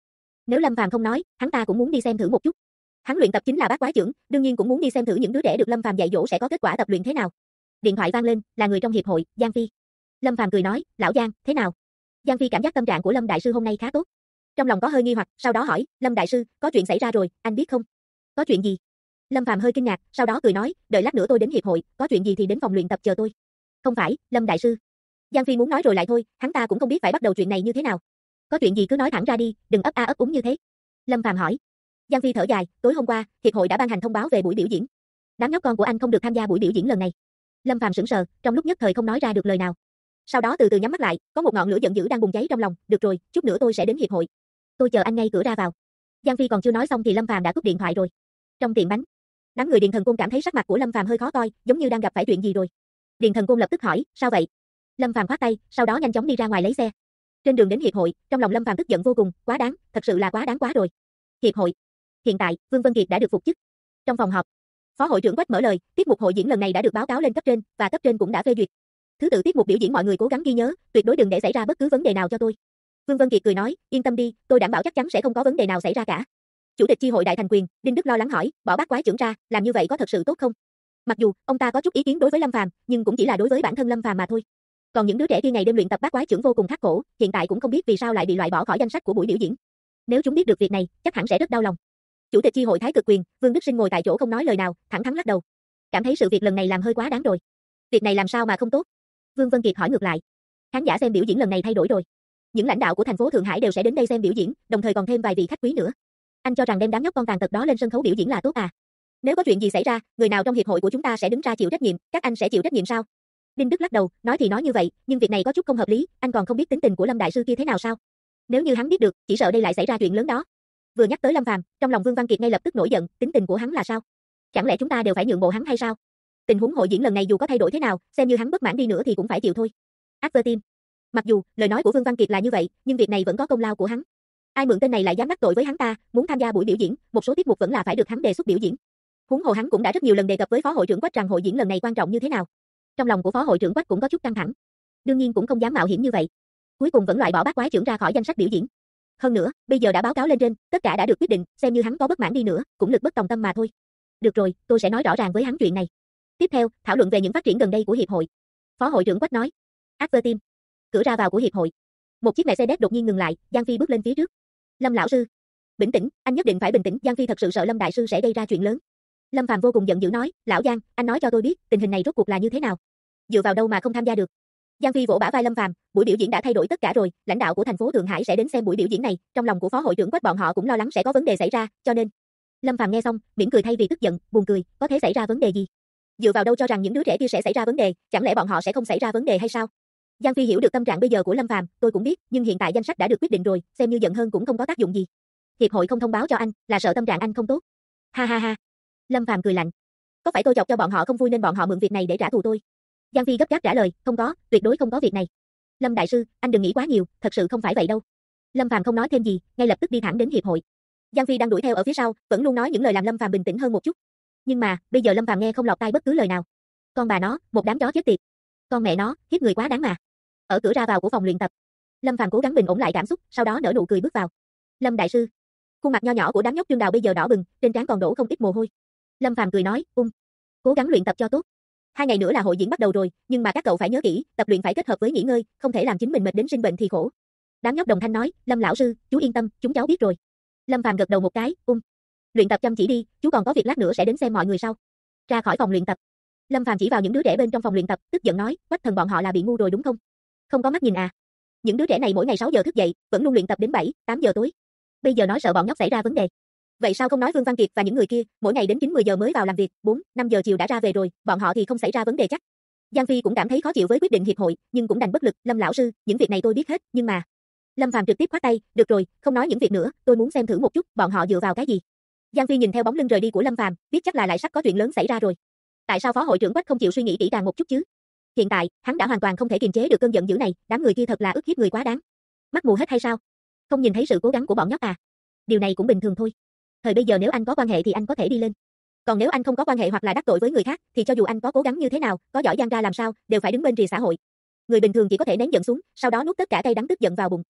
Nếu Lâm Phàm không nói, hắn ta cũng muốn đi xem thử một chút. Hắn luyện tập chính là bát quái chưởng, đương nhiên cũng muốn đi xem thử những đứa trẻ được Lâm Phàm dạy dỗ sẽ có kết quả tập luyện thế nào. Điện thoại vang lên, là người trong hiệp hội, Giang Phi. Lâm Phàm cười nói, lão Giang, thế nào? Giang Phi cảm giác tâm trạng của Lâm đại sư hôm nay khá tốt. Trong lòng có hơi nghi hoặc, sau đó hỏi, Lâm đại sư, có chuyện xảy ra rồi, anh biết không? Có chuyện gì? Lâm Phàm hơi kinh ngạc, sau đó cười nói, đợi lát nữa tôi đến hiệp hội, có chuyện gì thì đến phòng luyện tập chờ tôi. Không phải, Lâm đại sư. Giang Phi muốn nói rồi lại thôi, hắn ta cũng không biết phải bắt đầu chuyện này như thế nào. Có chuyện gì cứ nói thẳng ra đi, đừng ấp a ấp úng như thế. Lâm Phàm hỏi. Giang Phi thở dài, tối hôm qua, hiệp hội đã ban hành thông báo về buổi biểu diễn. Đám nhóc con của anh không được tham gia buổi biểu diễn lần này. Lâm Phàm sững sờ, trong lúc nhất thời không nói ra được lời nào. Sau đó từ từ nhắm mắt lại, có một ngọn lửa giận dữ đang bùng cháy trong lòng, được rồi, chút nữa tôi sẽ đến hiệp hội. Tôi chờ anh ngay cửa ra vào. Giang Phi còn chưa nói xong thì Lâm Phàm đã cúp điện thoại rồi. Trong tiệm bánh, đám người Điền Thần Côn cảm thấy sắc mặt của Lâm Phàm hơi khó coi, giống như đang gặp phải chuyện gì rồi. Điền Thần Côn lập tức hỏi, sao vậy? Lâm Phàm khoát tay, sau đó nhanh chóng đi ra ngoài lấy xe. Trên đường đến hiệp hội, trong lòng Lâm Phàm tức giận vô cùng, quá đáng, thật sự là quá đáng quá rồi. Hiệp hội. Hiện tại, Vương Vân Kiệt đã được phục chức. Trong phòng họp, Phó hội trưởng Quách mở lời, tiết mục hội diễn lần này đã được báo cáo lên cấp trên và cấp trên cũng đã phê duyệt. Thứ tự tiết mục biểu diễn mọi người cố gắng ghi nhớ, tuyệt đối đừng để xảy ra bất cứ vấn đề nào cho tôi. Vương Vân Kiệt cười nói, yên tâm đi, tôi đảm bảo chắc chắn sẽ không có vấn đề nào xảy ra cả. Chủ tịch chi hội Đại Thành Quyền, Đinh Đức lo lắng hỏi, bỏ bát quái chưởng ra, làm như vậy có thật sự tốt không? Mặc dù ông ta có chút ý kiến đối với Lâm Phàm, nhưng cũng chỉ là đối với bản thân Lâm Phàm mà thôi. Còn những đứa trẻ kia ngày đêm luyện tập bát quái chưởng vô cùng khắc khổ, hiện tại cũng không biết vì sao lại bị loại bỏ khỏi danh sách của buổi biểu diễn. Nếu chúng biết được việc này, chắc hẳn sẽ rất đau lòng. Chủ tịch chi hội Thái Cực Quyền, Vương Đức Sinh ngồi tại chỗ không nói lời nào, thẳng thắn lắc đầu. Cảm thấy sự việc lần này làm hơi quá đáng rồi. Việc này làm sao mà không tốt? Vương Vân Kiệt hỏi ngược lại. Khán giả xem biểu diễn lần này thay đổi rồi. Những lãnh đạo của thành phố Thượng Hải đều sẽ đến đây xem biểu diễn, đồng thời còn thêm vài vị khách quý nữa. Anh cho rằng đem đám nhóc con tàn tật đó lên sân khấu biểu diễn là tốt à? Nếu có chuyện gì xảy ra, người nào trong hiệp hội của chúng ta sẽ đứng ra chịu trách nhiệm, các anh sẽ chịu trách nhiệm sao? Đinh Đức lắc đầu, nói thì nói như vậy, nhưng việc này có chút không hợp lý, anh còn không biết tính tình của Lâm đại sư kia thế nào sao? Nếu như hắn biết được, chỉ sợ đây lại xảy ra chuyện lớn đó. Vừa nhắc tới Lâm Phàm, trong lòng Vương Văn Kiệt ngay lập tức nổi giận, tính tình của hắn là sao? Chẳng lẽ chúng ta đều phải nhượng bộ hắn hay sao? Tình huống hội diễn lần này dù có thay đổi thế nào, xem như hắn bất mãn đi nữa thì cũng phải chịu thôi. After Team. Mặc dù lời nói của Vương Văn Kiệt là như vậy, nhưng việc này vẫn có công lao của hắn. Ai mượn tên này lại dám đắc tội với hắn ta, muốn tham gia buổi biểu diễn, một số tiết mục vẫn là phải được hắn đề xuất biểu diễn. Huống hồ hắn cũng đã rất nhiều lần đề cập với phó hội trưởng Quách rằng hội diễn lần này quan trọng như thế nào. Trong lòng của phó hội trưởng Quách cũng có chút căng thẳng. Đương nhiên cũng không dám mạo hiểm như vậy. Cuối cùng vẫn loại bỏ bát quái trưởng ra khỏi danh sách biểu diễn. Hơn nữa, bây giờ đã báo cáo lên trên, tất cả đã được quyết định, xem như hắn có bất mãn đi nữa, cũng lực bất tòng tâm mà thôi. Được rồi, tôi sẽ nói rõ ràng với hắn chuyện này. Tiếp theo, thảo luận về những phát triển gần đây của hiệp hội. Phó hội trưởng Quách nói. After Team. Cửa ra vào của hiệp hội. Một chiếc Mercedes đột nhiên ngừng lại, Giang Phi bước lên phía trước. Lâm lão sư, bình tĩnh, anh nhất định phải bình tĩnh, Giang Phi thật sự sợ Lâm đại sư sẽ gây ra chuyện lớn. Lâm Phàm vô cùng giận dữ nói, lão Giang, anh nói cho tôi biết, tình hình này rốt cuộc là như thế nào? Dựa vào đâu mà không tham gia được? Giang Phi vỗ bả vai Lâm Phàm, buổi biểu diễn đã thay đổi tất cả rồi, lãnh đạo của thành phố Thượng Hải sẽ đến xem buổi biểu diễn này, trong lòng của phó hội trưởng Quách bọn họ cũng lo lắng sẽ có vấn đề xảy ra, cho nên. Lâm Phàm nghe xong, mỉm cười thay vì tức giận, buồn cười, có thể xảy ra vấn đề gì? Dựa vào đâu cho rằng những đứa trẻ kia sẽ xảy ra vấn đề, chẳng lẽ bọn họ sẽ không xảy ra vấn đề hay sao? Giang Phi hiểu được tâm trạng bây giờ của Lâm Phàm, tôi cũng biết, nhưng hiện tại danh sách đã được quyết định rồi, xem như giận hơn cũng không có tác dụng gì. Hiệp hội không thông báo cho anh, là sợ tâm trạng anh không tốt. Ha ha ha. Lâm Phàm cười lạnh. Có phải tôi chọc cho bọn họ không vui nên bọn họ mượn việc này để trả thù tôi? Giang Phi gấp gáp trả lời, không có, tuyệt đối không có việc này. Lâm đại sư, anh đừng nghĩ quá nhiều, thật sự không phải vậy đâu. Lâm Phàm không nói thêm gì, ngay lập tức đi thẳng đến hiệp hội. Giang Phi đang đuổi theo ở phía sau, vẫn luôn nói những lời làm Lâm Phàm bình tĩnh hơn một chút. Nhưng mà, bây giờ Lâm Phàm nghe không lọt tai bất cứ lời nào. Con bà nó, một đám chó chết tiệt. Con mẹ nó, hiếp người quá đáng mà. Ở cửa ra vào của phòng luyện tập, Lâm Phàm cố gắng bình ổn lại cảm xúc, sau đó nở nụ cười bước vào. Lâm đại sư. Khuôn mặt nho nhỏ của đám nhóc Trương Đào bây giờ đỏ bừng, trên trán còn đổ không ít mồ hôi. Lâm Phàm cười nói, cố gắng luyện tập cho tốt. 2 ngày nữa là hội diễn bắt đầu rồi, nhưng mà các cậu phải nhớ kỹ, tập luyện phải kết hợp với nghỉ ngơi, không thể làm chính mình mệt đến sinh bệnh thì khổ. Đám nhóc đồng thanh nói, Lâm lão sư, chú yên tâm, chúng cháu biết rồi. Lâm Phàm gật đầu một cái, luyện tập chăm chỉ đi, chú còn có việc lát nữa sẽ đến xem mọi người sau. Ra khỏi phòng luyện tập, Lâm Phàm chỉ vào những đứa trẻ bên trong phòng luyện tập, tức giận nói, Quách Thần bọn họ là bị ngu rồi đúng không? Không có mắt nhìn à? Những đứa trẻ này mỗi ngày 6 giờ thức dậy, vẫn luôn luyện tập đến 7, 8 giờ tối. Bây giờ nói sợ bọn nhóc xảy ra vấn đề. Vậy sao không nói Vương Văn Kiệt và những người kia, mỗi ngày đến 9, 10 giờ mới vào làm việc, 4, 5 giờ chiều đã ra về rồi, bọn họ thì không xảy ra vấn đề chắc. Giang Phi cũng cảm thấy khó chịu với quyết định hiệp hội, nhưng cũng đành bất lực, Lâm lão sư, những việc này tôi biết hết, nhưng mà. Lâm Phàm trực tiếp khoát tay, được rồi, không nói những việc nữa, tôi muốn xem thử một chút, bọn họ dựa vào cái gì. Giang Phi nhìn theo bóng lưng rời đi của Lâm Phàm, biết chắc là lại sắp có chuyện lớn xảy ra rồi. Tại sao phó hội trưởng Quách không chịu suy nghĩ kỹ càng một chút chứ? Hiện tại, hắn đã hoàn toàn không thể kiềm chế được cơn giận dữ này, đám người kia thật là ức hiếp người quá đáng. Mắt mù hết hay sao? Không nhìn thấy sự cố gắng của bọn nhóc à? Điều này cũng bình thường thôi. Thời bây giờ nếu anh có quan hệ thì anh có thể đi lên. Còn nếu anh không có quan hệ hoặc là đắc tội với người khác, thì cho dù anh có cố gắng như thế nào, có giỏi giang ra làm sao, đều phải đứng bên rìa xã hội. Người bình thường chỉ có thể nén giận xuống, sau đó nuốt tất cả cay đắng tức giận vào bụng.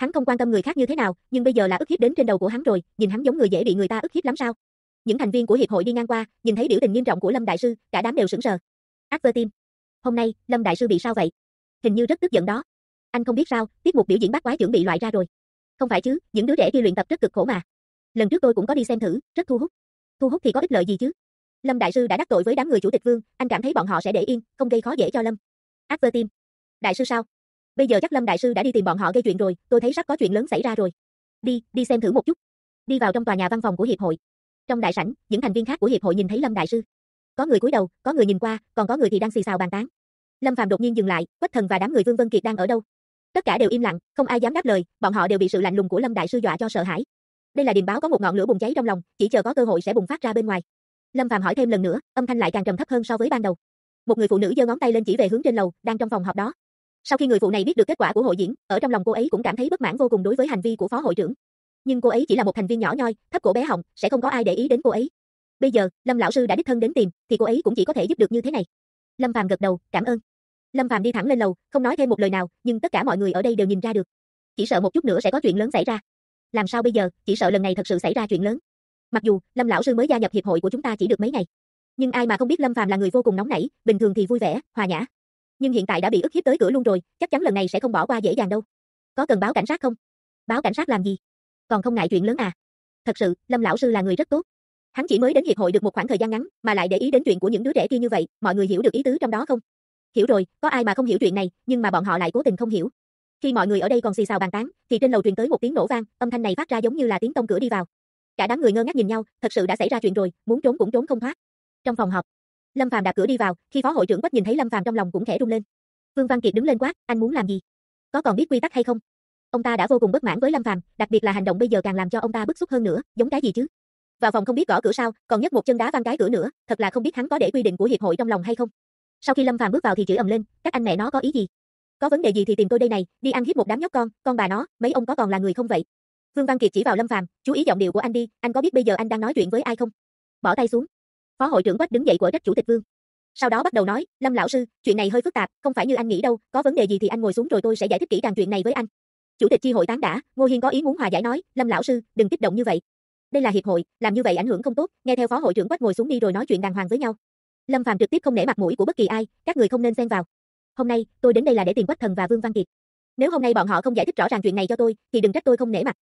Hắn không quan tâm người khác như thế nào, nhưng bây giờ là ức hiếp đến trên đầu của hắn rồi, nhìn hắn giống người dễ bị người ta ức hiếp lắm sao? Những thành viên của hiệp hội đi ngang qua, nhìn thấy biểu tình nghiêm trọng của Lâm đại sư, cả đám đều sững sờ. Advertim, hôm nay, Lâm đại sư bị sao vậy? Hình như rất tức giận đó. Anh không biết sao, tiết mục biểu diễn bát quái trưởng bị loại ra rồi. Không phải chứ, những đứa trẻ kia luyện tập rất cực khổ mà. Lần trước tôi cũng có đi xem thử, rất thu hút. Thu hút thì có ích lợi gì chứ? Lâm đại sư đã đắc tội với đám người chủ tịch Vương, anh cảm thấy bọn họ sẽ để yên, không gây khó dễ cho Lâm. Advertim, đại sư sao? Bây giờ chắc Lâm đại sư đã đi tìm bọn họ gây chuyện rồi, tôi thấy sắp có chuyện lớn xảy ra rồi. Đi xem thử một chút. Đi vào trong tòa nhà văn phòng của hiệp hội. Trong đại sảnh, những thành viên khác của hiệp hội nhìn thấy Lâm đại sư. Có người cúi đầu, có người nhìn qua, còn có người thì đang xì xào bàn tán. Lâm Phàm đột nhiên dừng lại, Quách Thần và đám người Vương Vân Kiệt đang ở đâu? Tất cả đều im lặng, không ai dám đáp lời, bọn họ đều bị sự lạnh lùng của Lâm đại sư dọa cho sợ hãi. Đây là điềm báo có một ngọn lửa bùng cháy trong lòng, chỉ chờ có cơ hội sẽ bùng phát ra bên ngoài. Lâm Phàm hỏi thêm lần nữa, âm thanh lại càng trầm thấp hơn so với ban đầu. Một người phụ nữ giơ ngón tay lên chỉ về hướng trên lầu, đang trong phòng họp đó. Sau khi người phụ này biết được kết quả của hội diễn, ở trong lòng cô ấy cũng cảm thấy bất mãn vô cùng đối với hành vi của phó hội trưởng. Nhưng cô ấy chỉ là một thành viên nhỏ nhoi, thấp cổ bé họng, sẽ không có ai để ý đến cô ấy. Bây giờ, Lâm lão sư đã đích thân đến tìm, thì cô ấy cũng chỉ có thể giúp được như thế này. Lâm Phàm gật đầu, cảm ơn. Lâm Phàm đi thẳng lên lầu, không nói thêm một lời nào, nhưng tất cả mọi người ở đây đều nhìn ra được. Chỉ sợ một chút nữa sẽ có chuyện lớn xảy ra. Làm sao bây giờ, chỉ sợ lần này thật sự xảy ra chuyện lớn. Mặc dù, Lâm lão sư mới gia nhập hiệp hội của chúng ta chỉ được mấy ngày. Nhưng ai mà không biết Lâm Phàm là người vô cùng nóng nảy, bình thường thì vui vẻ, hòa nhã. Nhưng hiện tại đã bị ức hiếp tới cửa luôn rồi, chắc chắn lần này sẽ không bỏ qua dễ dàng đâu. Có cần báo cảnh sát không? Báo cảnh sát làm gì? Còn không ngại chuyện lớn à? Thật sự, Lâm lão sư là người rất tốt. Hắn chỉ mới đến hiệp hội được một khoảng thời gian ngắn, mà lại để ý đến chuyện của những đứa trẻ kia như vậy, mọi người hiểu được ý tứ trong đó không? Hiểu rồi, có ai mà không hiểu chuyện này, nhưng mà bọn họ lại cố tình không hiểu. Khi mọi người ở đây còn xì xào bàn tán, thì trên lầu truyền tới một tiếng nổ vang, âm thanh này phát ra giống như là tiếng tông cửa đi vào. Cả đám người ngơ ngác nhìn nhau, thật sự đã xảy ra chuyện rồi, muốn trốn cũng trốn không thoát. Trong phòng họp, Lâm Phàm đạp cửa đi vào, khi phó hội trưởng Quách nhìn thấy Lâm Phàm trong lòng cũng khẽ rung lên. Vương Văn Kiệt đứng lên quát, anh muốn làm gì? Có còn biết quy tắc hay không? Ông ta đã vô cùng bất mãn với Lâm Phàm, đặc biệt là hành động bây giờ càng làm cho ông ta bức xúc hơn nữa, giống cái gì chứ? Vào phòng không biết gõ cửa sao, còn nhấc một chân đá văng cái cửa nữa, thật là không biết hắn có để quy định của hiệp hội trong lòng hay không. Sau khi Lâm Phàm bước vào thì chửi ầm lên, các anh mẹ nó có ý gì? Có vấn đề gì thì tìm tôi đây này, đi ăn hiếp một đám nhóc con bà nó, mấy ông có còn là người không vậy? Vương Văn Kiệt chỉ vào Lâm Phàm, chú ý giọng điệu của anh đi, anh có biết bây giờ anh đang nói chuyện với ai không? Bỏ tay xuống. Phó hội trưởng Quách đứng dậy quở trách chủ tịch Vương. Sau đó bắt đầu nói, Lâm lão sư, chuyện này hơi phức tạp, không phải như anh nghĩ đâu, có vấn đề gì thì anh ngồi xuống rồi tôi sẽ giải thích kỹ càng chuyện này với anh. Chủ tịch chi hội tán đã, Ngô Hiên có ý muốn hòa giải nói, Lâm lão sư, đừng kích động như vậy. Đây là hiệp hội, làm như vậy ảnh hưởng không tốt, nghe theo phó hội trưởng Quách ngồi xuống đi rồi nói chuyện đàng hoàng với nhau. Lâm Phàm trực tiếp không nể mặt mũi của bất kỳ ai, các người không nên xen vào. Hôm nay, tôi đến đây là để tìm Quách Thần và Vương Văn Kiệt. Nếu hôm nay bọn họ không giải thích rõ ràng chuyện này cho tôi, thì đừng trách tôi không nể mặt.